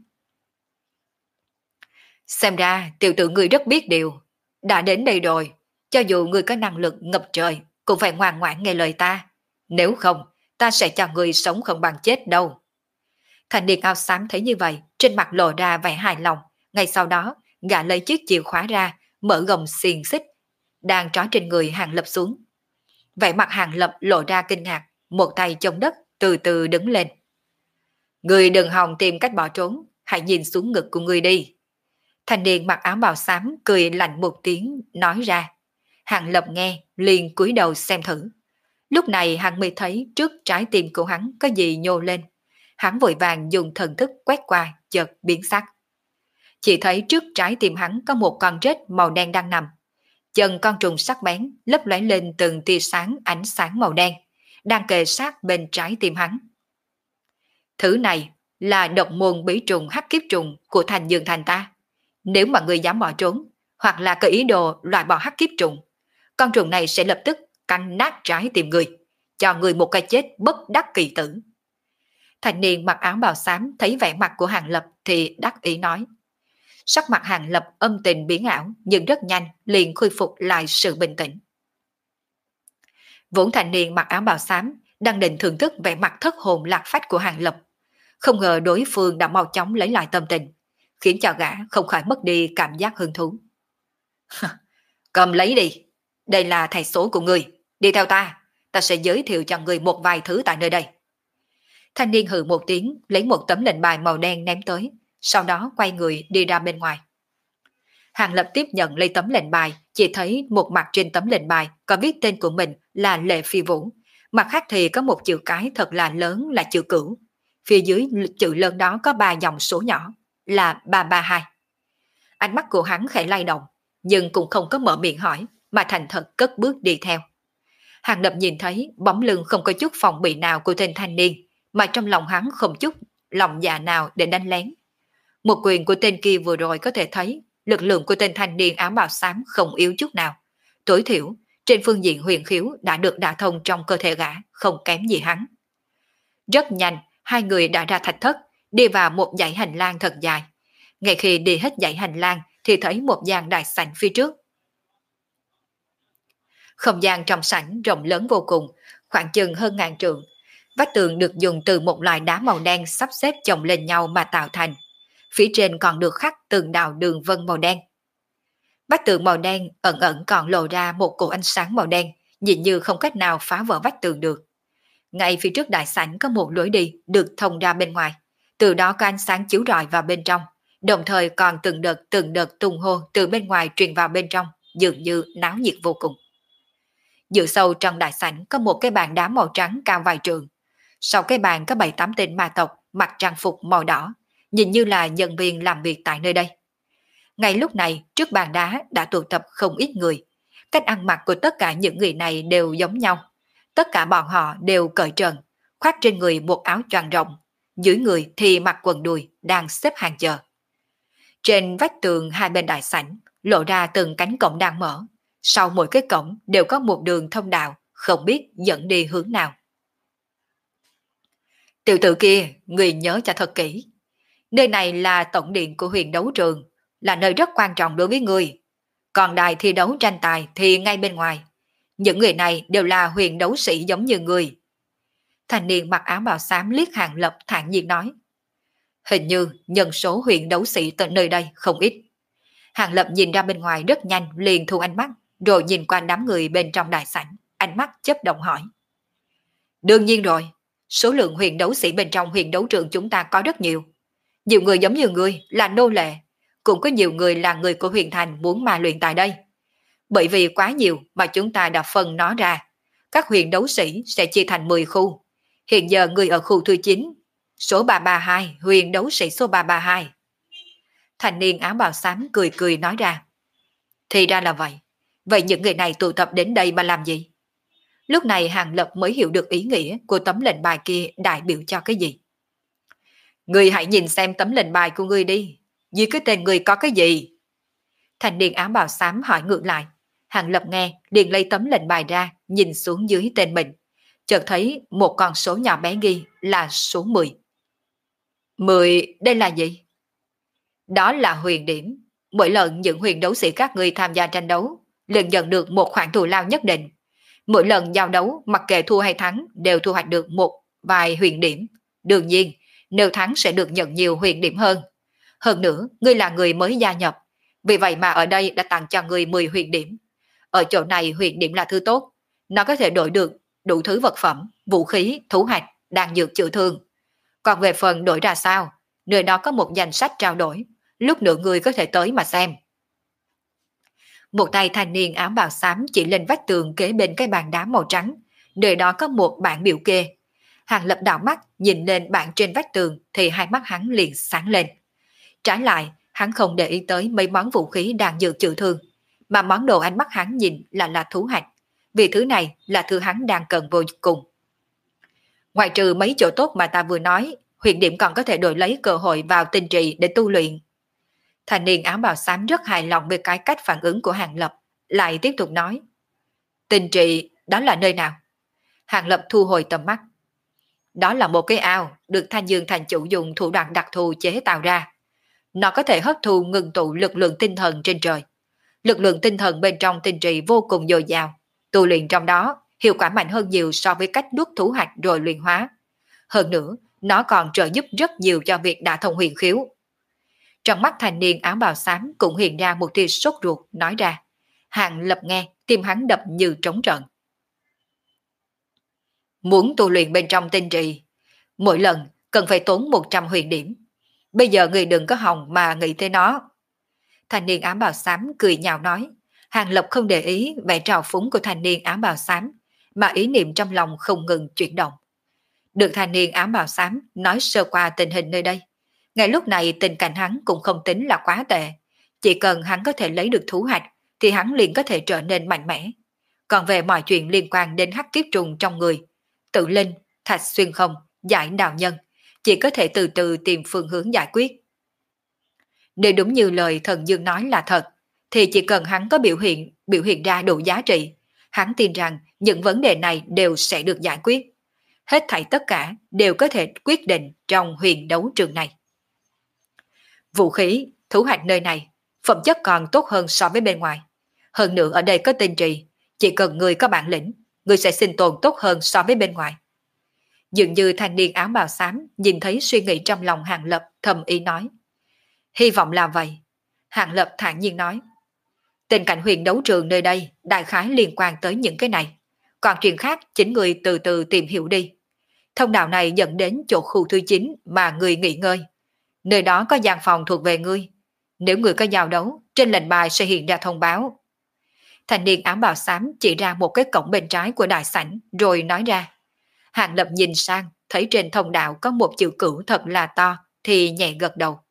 S1: Xem ra tiểu tử người rất biết điều. Đã đến đây rồi, cho dù người có năng lực ngập trời, cũng phải ngoan ngoãn nghe lời ta. Nếu không, ta sẽ cho người sống không bằng chết đâu. Thanh niên áo xám thấy như vậy, trên mặt lộ ra vẻ hài lòng. Ngay sau đó, gã lấy chiếc chìa khóa ra, mở gồng xiềng xích, đang trói trên người Hàng Lập xuống. Vẻ mặt Hàng Lập lộ ra kinh ngạc, một tay chống đất, từ từ đứng lên. Người đừng hòng tìm cách bỏ trốn, hãy nhìn xuống ngực của người đi. Thanh niên mặc áo bào xám cười lạnh một tiếng, nói ra. Hàng Lập nghe, liền cúi đầu xem thử. Lúc này hắn mới thấy trước trái tim của hắn có gì nhô lên. Hắn vội vàng dùng thần thức quét qua, chợt biến sắc. Chỉ thấy trước trái tim hắn có một con rết màu đen đang nằm. Chân con trùng sắc bén lấp lóe lên từng tia sáng ánh sáng màu đen, đang kề sát bên trái tim hắn. Thứ này là độc môn bí trùng hắc kiếp trùng của Thành Dương Thành ta. Nếu mà người dám bỏ trốn, hoặc là có ý đồ loại bỏ hắc kiếp trùng, con trùng này sẽ lập tức cắn nát trái tim người, cho người một cái chết bất đắc kỳ tử. Thanh niên mặc áo bào xám thấy vẻ mặt của Hàng Lập thì đắc ý nói. Sắc mặt Hàng Lập âm tình biến ảo, nhưng rất nhanh liền khôi phục lại sự bình tĩnh. Vốn thanh niên mặc áo bào xám đang định thưởng thức vẻ mặt thất hồn lạc phách của Hàng Lập, không ngờ đối phương đã mau chóng lấy lại tâm tình, khiến cho gã không khỏi mất đi cảm giác hứng thú. Cầm lấy đi, đây là thầy số của người, đi theo ta, ta sẽ giới thiệu cho người một vài thứ tại nơi đây. Thanh niên hừ một tiếng, lấy một tấm lệnh bài màu đen ném tới, sau đó quay người đi ra bên ngoài. Hàng Lập tiếp nhận lấy tấm lệnh bài, chỉ thấy một mặt trên tấm lệnh bài có viết tên của mình là Lệ Phi Vũ, mặt khác thì có một chữ cái thật là lớn là chữ Cửu. Phía dưới chữ lớn đó có ba dòng số nhỏ là ba ba hai. Ánh mắt của hắn khẽ lay động, nhưng cũng không có mở miệng hỏi, mà thành thật cất bước đi theo. Hàng Lập nhìn thấy bóng lưng không có chút phòng bị nào của tên thanh niên, mà trong lòng hắn không chút lòng dạ nào để đánh lén. Một quyền của tên kia vừa rồi có thể thấy lực lượng của tên thanh niên áo bào xám không yếu chút nào. Tối thiểu, trên phương diện huyền khiếu đã được đả thông trong cơ thể gã, không kém gì hắn. Rất nhanh, hai người đã ra thạch thất, đi vào một dãy hành lang thật dài. Ngay khi đi hết dãy hành lang thì thấy một gian đại sảnh phía trước. Không gian trong sảnh rộng lớn vô cùng, khoảng chừng hơn ngàn trượng. Vách tường được dùng từ một loại đá màu đen sắp xếp chồng lên nhau mà tạo thành. Phía trên còn được khắc từng đạo đường vân màu đen. Vách tường màu đen ẩn ẩn còn lộ ra một cổ ánh sáng màu đen, nhìn như không cách nào phá vỡ vách tường được. Ngay phía trước đại sảnh có một lối đi được thông ra bên ngoài, từ đó có ánh sáng chiếu rọi vào bên trong, đồng thời còn từng đợt từng đợt tung hô từ bên ngoài truyền vào bên trong, dường như náo nhiệt vô cùng. Giữa sâu trong đại sảnh có một cái bàn đá màu trắng cao vài trượng. Sau cái bàn có bảy tám tên ma tộc mặc trang phục màu đỏ, nhìn như là nhân viên làm việc tại nơi đây. Ngay lúc này, trước bàn đá đã tụ tập không ít người. Cách ăn mặc của tất cả những người này đều giống nhau. Tất cả bọn họ đều cởi trần, khoác trên người một áo choàng rộng, dưới người thì mặc quần đùi đang xếp hàng chờ. Trên vách tường hai bên đại sảnh lộ ra từng cánh cổng đang mở. Sau mỗi cái cổng đều có một đường thông đạo, không biết dẫn đi hướng nào. Tiểu tử kia, người nhớ cho thật kỹ. Nơi này là tổng điện của huyền đấu trường, là nơi rất quan trọng đối với người. Còn đài thi đấu tranh tài thì ngay bên ngoài. Những người này đều là huyền đấu sĩ giống như người. Thanh niên mặc áo bào xám liếc Hàng Lập thản nhiên nói. Hình như nhân số huyền đấu sĩ tại nơi đây không ít. Hàng Lập nhìn ra bên ngoài rất nhanh, liền thu ánh mắt, rồi nhìn qua đám người bên trong đại sảnh, ánh mắt chớp động hỏi. Đương nhiên rồi, số lượng huyền đấu sĩ bên trong huyền đấu trường chúng ta có rất nhiều. Nhiều người giống như người là nô lệ, cũng có nhiều người là người của huyền thành muốn ma luyện tại đây. Bởi vì quá nhiều mà chúng ta đã phân nó ra, các huyền đấu sĩ sẽ chia thành mười khu. Hiện giờ người ở khu thứ chín, số ba ba hai, huyền đấu sĩ số ba ba hai. Thành niên áo bào xám cười cười nói ra. Thì ra là vậy. Vậy những người này tụ tập đến đây mà làm gì? Lúc này Hàng Lập mới hiểu được ý nghĩa của tấm lệnh bài kia đại biểu cho cái gì. Ngươi hãy nhìn xem tấm lệnh bài của ngươi đi, dưới cái tên ngươi có cái gì? Thanh niên áo bào xám hỏi ngược lại. Hàng Lập nghe, liền lấy tấm lệnh bài ra, nhìn xuống dưới tên mình. Chợt thấy một con số nhỏ bé ghi là số mười. Mười, đây là gì? Đó là huyền điểm. Mỗi lần những huyền đấu sĩ các ngươi tham gia tranh đấu, liền nhận được một khoản thù lao nhất định. Mỗi lần giao đấu, mặc kệ thua hay thắng, đều thu hoạch được một vài huyền điểm. Đương nhiên, nếu thắng sẽ được nhận nhiều huyền điểm hơn. Hơn nữa, ngươi là người mới gia nhập. Vì vậy mà ở đây đã tặng cho ngươi mười huyền điểm. Ở chỗ này huyền điểm là thứ tốt. Nó có thể đổi được đủ thứ vật phẩm, vũ khí, thú hạch, đan dược chữa thương. Còn về phần đổi ra sao, nơi đó có một danh sách trao đổi. Lúc nữa ngươi có thể tới mà xem. Một tay thanh niên áo bào xám chỉ lên vách tường kế bên cái bàn đá màu trắng. Nơi đó có một bảng biểu kê. Hàng Lập đảo mắt nhìn lên bảng trên vách tường thì hai mắt hắn liền sáng lên. Trái lại, hắn không để ý tới mấy món vũ khí đang dược chữa thương, mà món đồ ánh mắt hắn nhìn là là thú hạch, vì thứ này là thứ hắn đang cần vô cùng. Ngoài trừ mấy chỗ tốt mà ta vừa nói, huyền điểm còn có thể đổi lấy cơ hội vào tinh trì để tu luyện. Thanh niên áo bào xám rất hài lòng về cái cách phản ứng của Hàng Lập, lại tiếp tục nói. Tinh trì, đó là nơi nào? Hàng Lập thu hồi tầm mắt. Đó là một cái ao được Thanh Dương thành chủ dùng thủ đoạn đặc thù chế tạo ra. Nó có thể hấp thu ngừng tụ lực lượng tinh thần trên trời. Lực lượng tinh thần bên trong tinh trì vô cùng dồi dào. Tu luyện trong đó hiệu quả mạnh hơn nhiều so với cách đuốt thú hạch rồi luyện hóa. Hơn nữa, nó còn trợ giúp rất nhiều cho việc đả thông huyền khiếu. Trong mắt thanh niên áo bào xám cũng hiện ra một tia sốt ruột nói ra. Hàng Lập nghe, tim hắn đập như trống trận. Muốn tu luyện bên trong tinh trì, mỗi lần cần phải tốn một trăm huyền điểm. Bây giờ người đừng có hòng mà nghĩ tới nó. Thanh niên áo bào xám cười nhạo nói. Hàng Lập không để ý vẻ trào phúng của thanh niên áo bào xám, mà ý niệm trong lòng không ngừng chuyển động. Được thanh niên áo bào xám nói sơ qua tình hình nơi đây. Ngay lúc này tình cảnh hắn cũng không tính là quá tệ. Chỉ cần hắn có thể lấy được thú hạch thì hắn liền có thể trở nên mạnh mẽ. Còn về mọi chuyện liên quan đến hắc kiếp trùng trong người, tự linh, thạch xuyên không, giải đạo nhân, chỉ có thể từ từ tìm phương hướng giải quyết. Nếu đúng như lời thần dương nói là thật, thì chỉ cần hắn có biểu hiện, biểu hiện ra đủ giá trị, hắn tin rằng những vấn đề này đều sẽ được giải quyết. Hết thảy tất cả đều có thể quyết định trong huyền đấu trường này. Vũ khí, thú hạch nơi này, phẩm chất còn tốt hơn so với bên ngoài. Hơn nữa ở đây có tinh trì, chỉ cần người có bản lĩnh, người sẽ sinh tồn tốt hơn so với bên ngoài. Dường như thanh niên áo bào xám nhìn thấy suy nghĩ trong lòng Hàng Lập, thầm ý nói. Hy vọng là vậy. Hàng Lập thản nhiên nói. Tình cảnh huyền đấu trường nơi đây đại khái liên quan tới những cái này. Còn chuyện khác chính người từ từ tìm hiểu đi. Thông đạo này dẫn đến chỗ khu thứ chín mà người nghỉ ngơi. Nơi đó có gian phòng thuộc về ngươi. Nếu người có giao đấu, trên lệnh bài sẽ hiện ra thông báo. Thanh niên áo bào xám chỉ ra một cái cổng bên trái của đại sảnh rồi nói ra. Hàng Lập nhìn sang, thấy trên thông đạo có một chữ cửu thật là to, thì nhẹ gật đầu.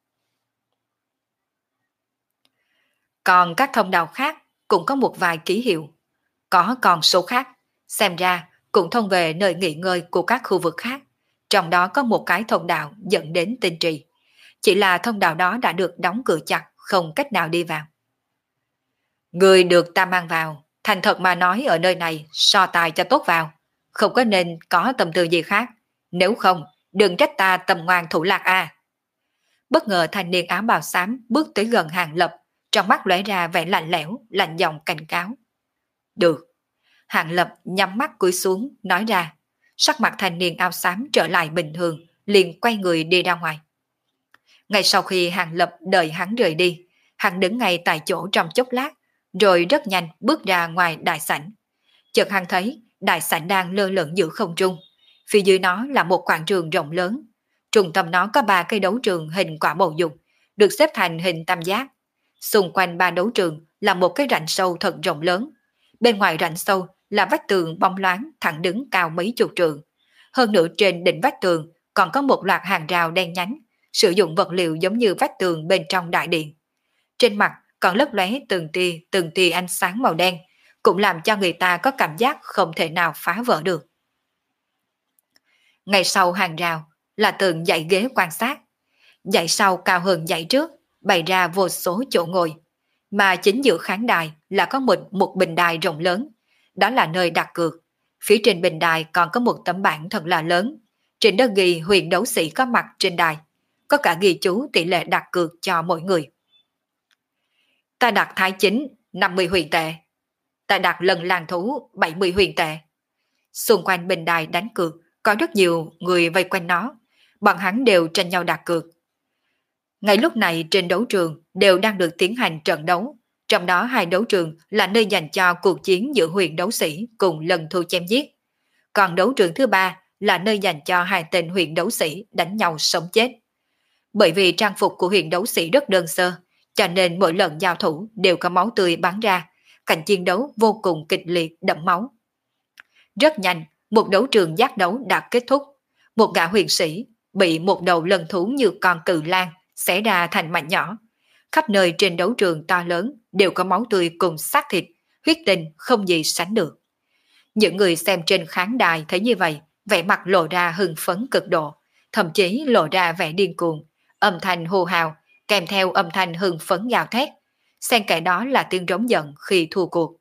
S1: Còn các thông đạo khác cũng có một vài ký hiệu. Có con số khác, xem ra cũng thông về nơi nghỉ ngơi của các khu vực khác. Trong đó có một cái thông đạo dẫn đến tinh trì. Chỉ là thông đạo đó đã được đóng cửa chặt, không cách nào đi vào. Người được ta mang vào, thành thật mà nói ở nơi này so tài cho tốt vào. Không có nên có tâm tư gì khác. Nếu không, đừng trách ta tầm ngoan thủ lạc a. Bất ngờ thanh niên áo bào xám bước tới gần Hàng Lập, trong mắt lóe ra vẻ lạnh lẽo, lạnh giọng cảnh cáo. Được. Hàng Lập nhắm mắt cúi xuống, nói ra. Sắc mặt thanh niên áo xám trở lại bình thường, liền quay người đi ra ngoài. Ngay sau khi Hàng Lập đợi hắn rời đi, hắn đứng ngay tại chỗ trong chốc lát, rồi rất nhanh bước ra ngoài đại sảnh. Chợt hắn thấy đại sảnh đang lơ lửng giữa không trung, phía dưới nó là một quảng trường rộng lớn. Trung tâm nó có ba cây đấu trường hình quả bầu dục, được xếp thành hình tam giác. Xung quanh ba đấu trường là một cái rãnh sâu thật rộng lớn. Bên ngoài rãnh sâu là vách tường bóng loáng thẳng đứng cao mấy chục trượng. Hơn nữa trên đỉnh vách tường còn có một loạt hàng rào đen nhánh, sử dụng vật liệu giống như vách tường bên trong đại điện. Trên mặt còn lấp lóe từng tia từng tia ánh sáng màu đen, cũng làm cho người ta có cảm giác không thể nào phá vỡ được. Ngay sau hàng rào là từng dãy ghế quan sát, dãy sau cao hơn dãy trước, bày ra vô số chỗ ngồi, mà chính giữa khán đài là có một, một bình đài rộng lớn, đó là nơi đặt cược. Phía trên bình đài còn có một tấm bảng thật là lớn, trên đó ghi huyền đấu sĩ có mặt trên đài, có cả ghi chú tỷ lệ đặt cược cho mỗi người. Ta đặt thái chính năm mươi huyền tệ, ta đặt lần làng thú bảy mươi huyền tệ. Xung quanh bình đài đánh cược có rất nhiều người vây quanh nó, bọn hắn đều tranh nhau đặt cược. Ngay lúc này trên đấu trường đều đang được tiến hành trận đấu, trong đó hai đấu trường là nơi dành cho cuộc chiến giữa huyền đấu sĩ cùng lần thu chém giết. Còn đấu trường thứ ba là nơi dành cho hai tên huyền đấu sĩ đánh nhau sống chết. Bởi vì trang phục của huyền đấu sĩ rất đơn sơ, cho nên mỗi lần giao thủ đều có máu tươi bắn ra, cảnh chiến đấu vô cùng kịch liệt đẫm máu. Rất nhanh, một đấu trường giác đấu đã kết thúc. Một gã huyền sĩ bị một đầu lần thú như con cự lang xẻ ra thành mảnh nhỏ. Khắp nơi trên đấu trường to lớn đều có máu tươi cùng xác thịt, huyết tinh không gì sánh được. Những người xem trên khán đài thấy như vậy, vẻ mặt lộ ra hưng phấn cực độ, thậm chí lộ ra vẻ điên cuồng, âm thanh hô hào, kèm theo âm thanh hưng phấn gào thét, xen kẽ đó là tiếng rống giận khi thua cuộc.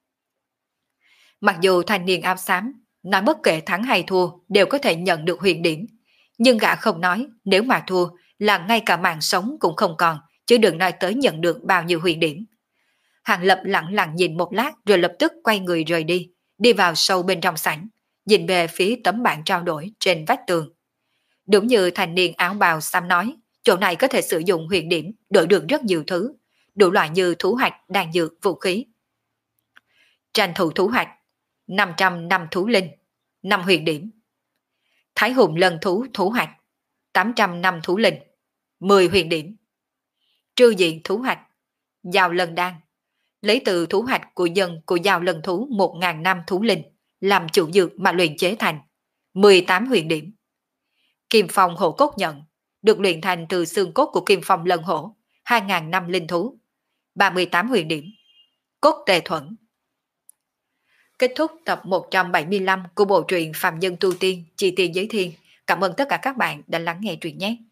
S1: Mặc dù thanh niên áo xám nói bất kể thắng hay thua đều có thể nhận được huyền điểm, nhưng gã không nói nếu mà thua là ngay cả mạng sống cũng không còn, chứ đừng nói tới nhận được bao nhiêu huyền điểm. Hàng Lập lặng lặng nhìn một lát rồi lập tức quay người rời đi, đi vào sâu bên trong sảnh, nhìn về phía tấm bảng trao đổi trên vách tường. Đúng như thanh niên áo bào xám nói, chỗ này có thể sử dụng huyền điểm đổi được rất nhiều thứ, đủ loại như thú hoạch, đan dược, vũ khí. Tranh thủ thú hoạch, năm trăm năm thú linh, năm huyền điểm. Thái hùng lần thú thú hoạch, tám trăm năm thú linh, mười huyền điểm. Trư diện thú hoạch, giao lần đan, lấy từ thú hoạch của dân của giao lần thú một ngàn năm thú linh, làm chủ dược mà luyện chế thành, mười tám huyền điểm. Kim phong hổ cốt nhận, được luyện thành từ xương cốt của kim phong lân hổ, hai ngàn năm linh thú, ba mươi tám huyền điểm. Cốt tề thuẫn. Kết thúc tập một trăm bảy mươi lăm của bộ truyện Phàm Nhân Tu Tiên, Chi Tiên Giới Thiên. Cảm ơn tất cả các bạn đã lắng nghe truyện nhé.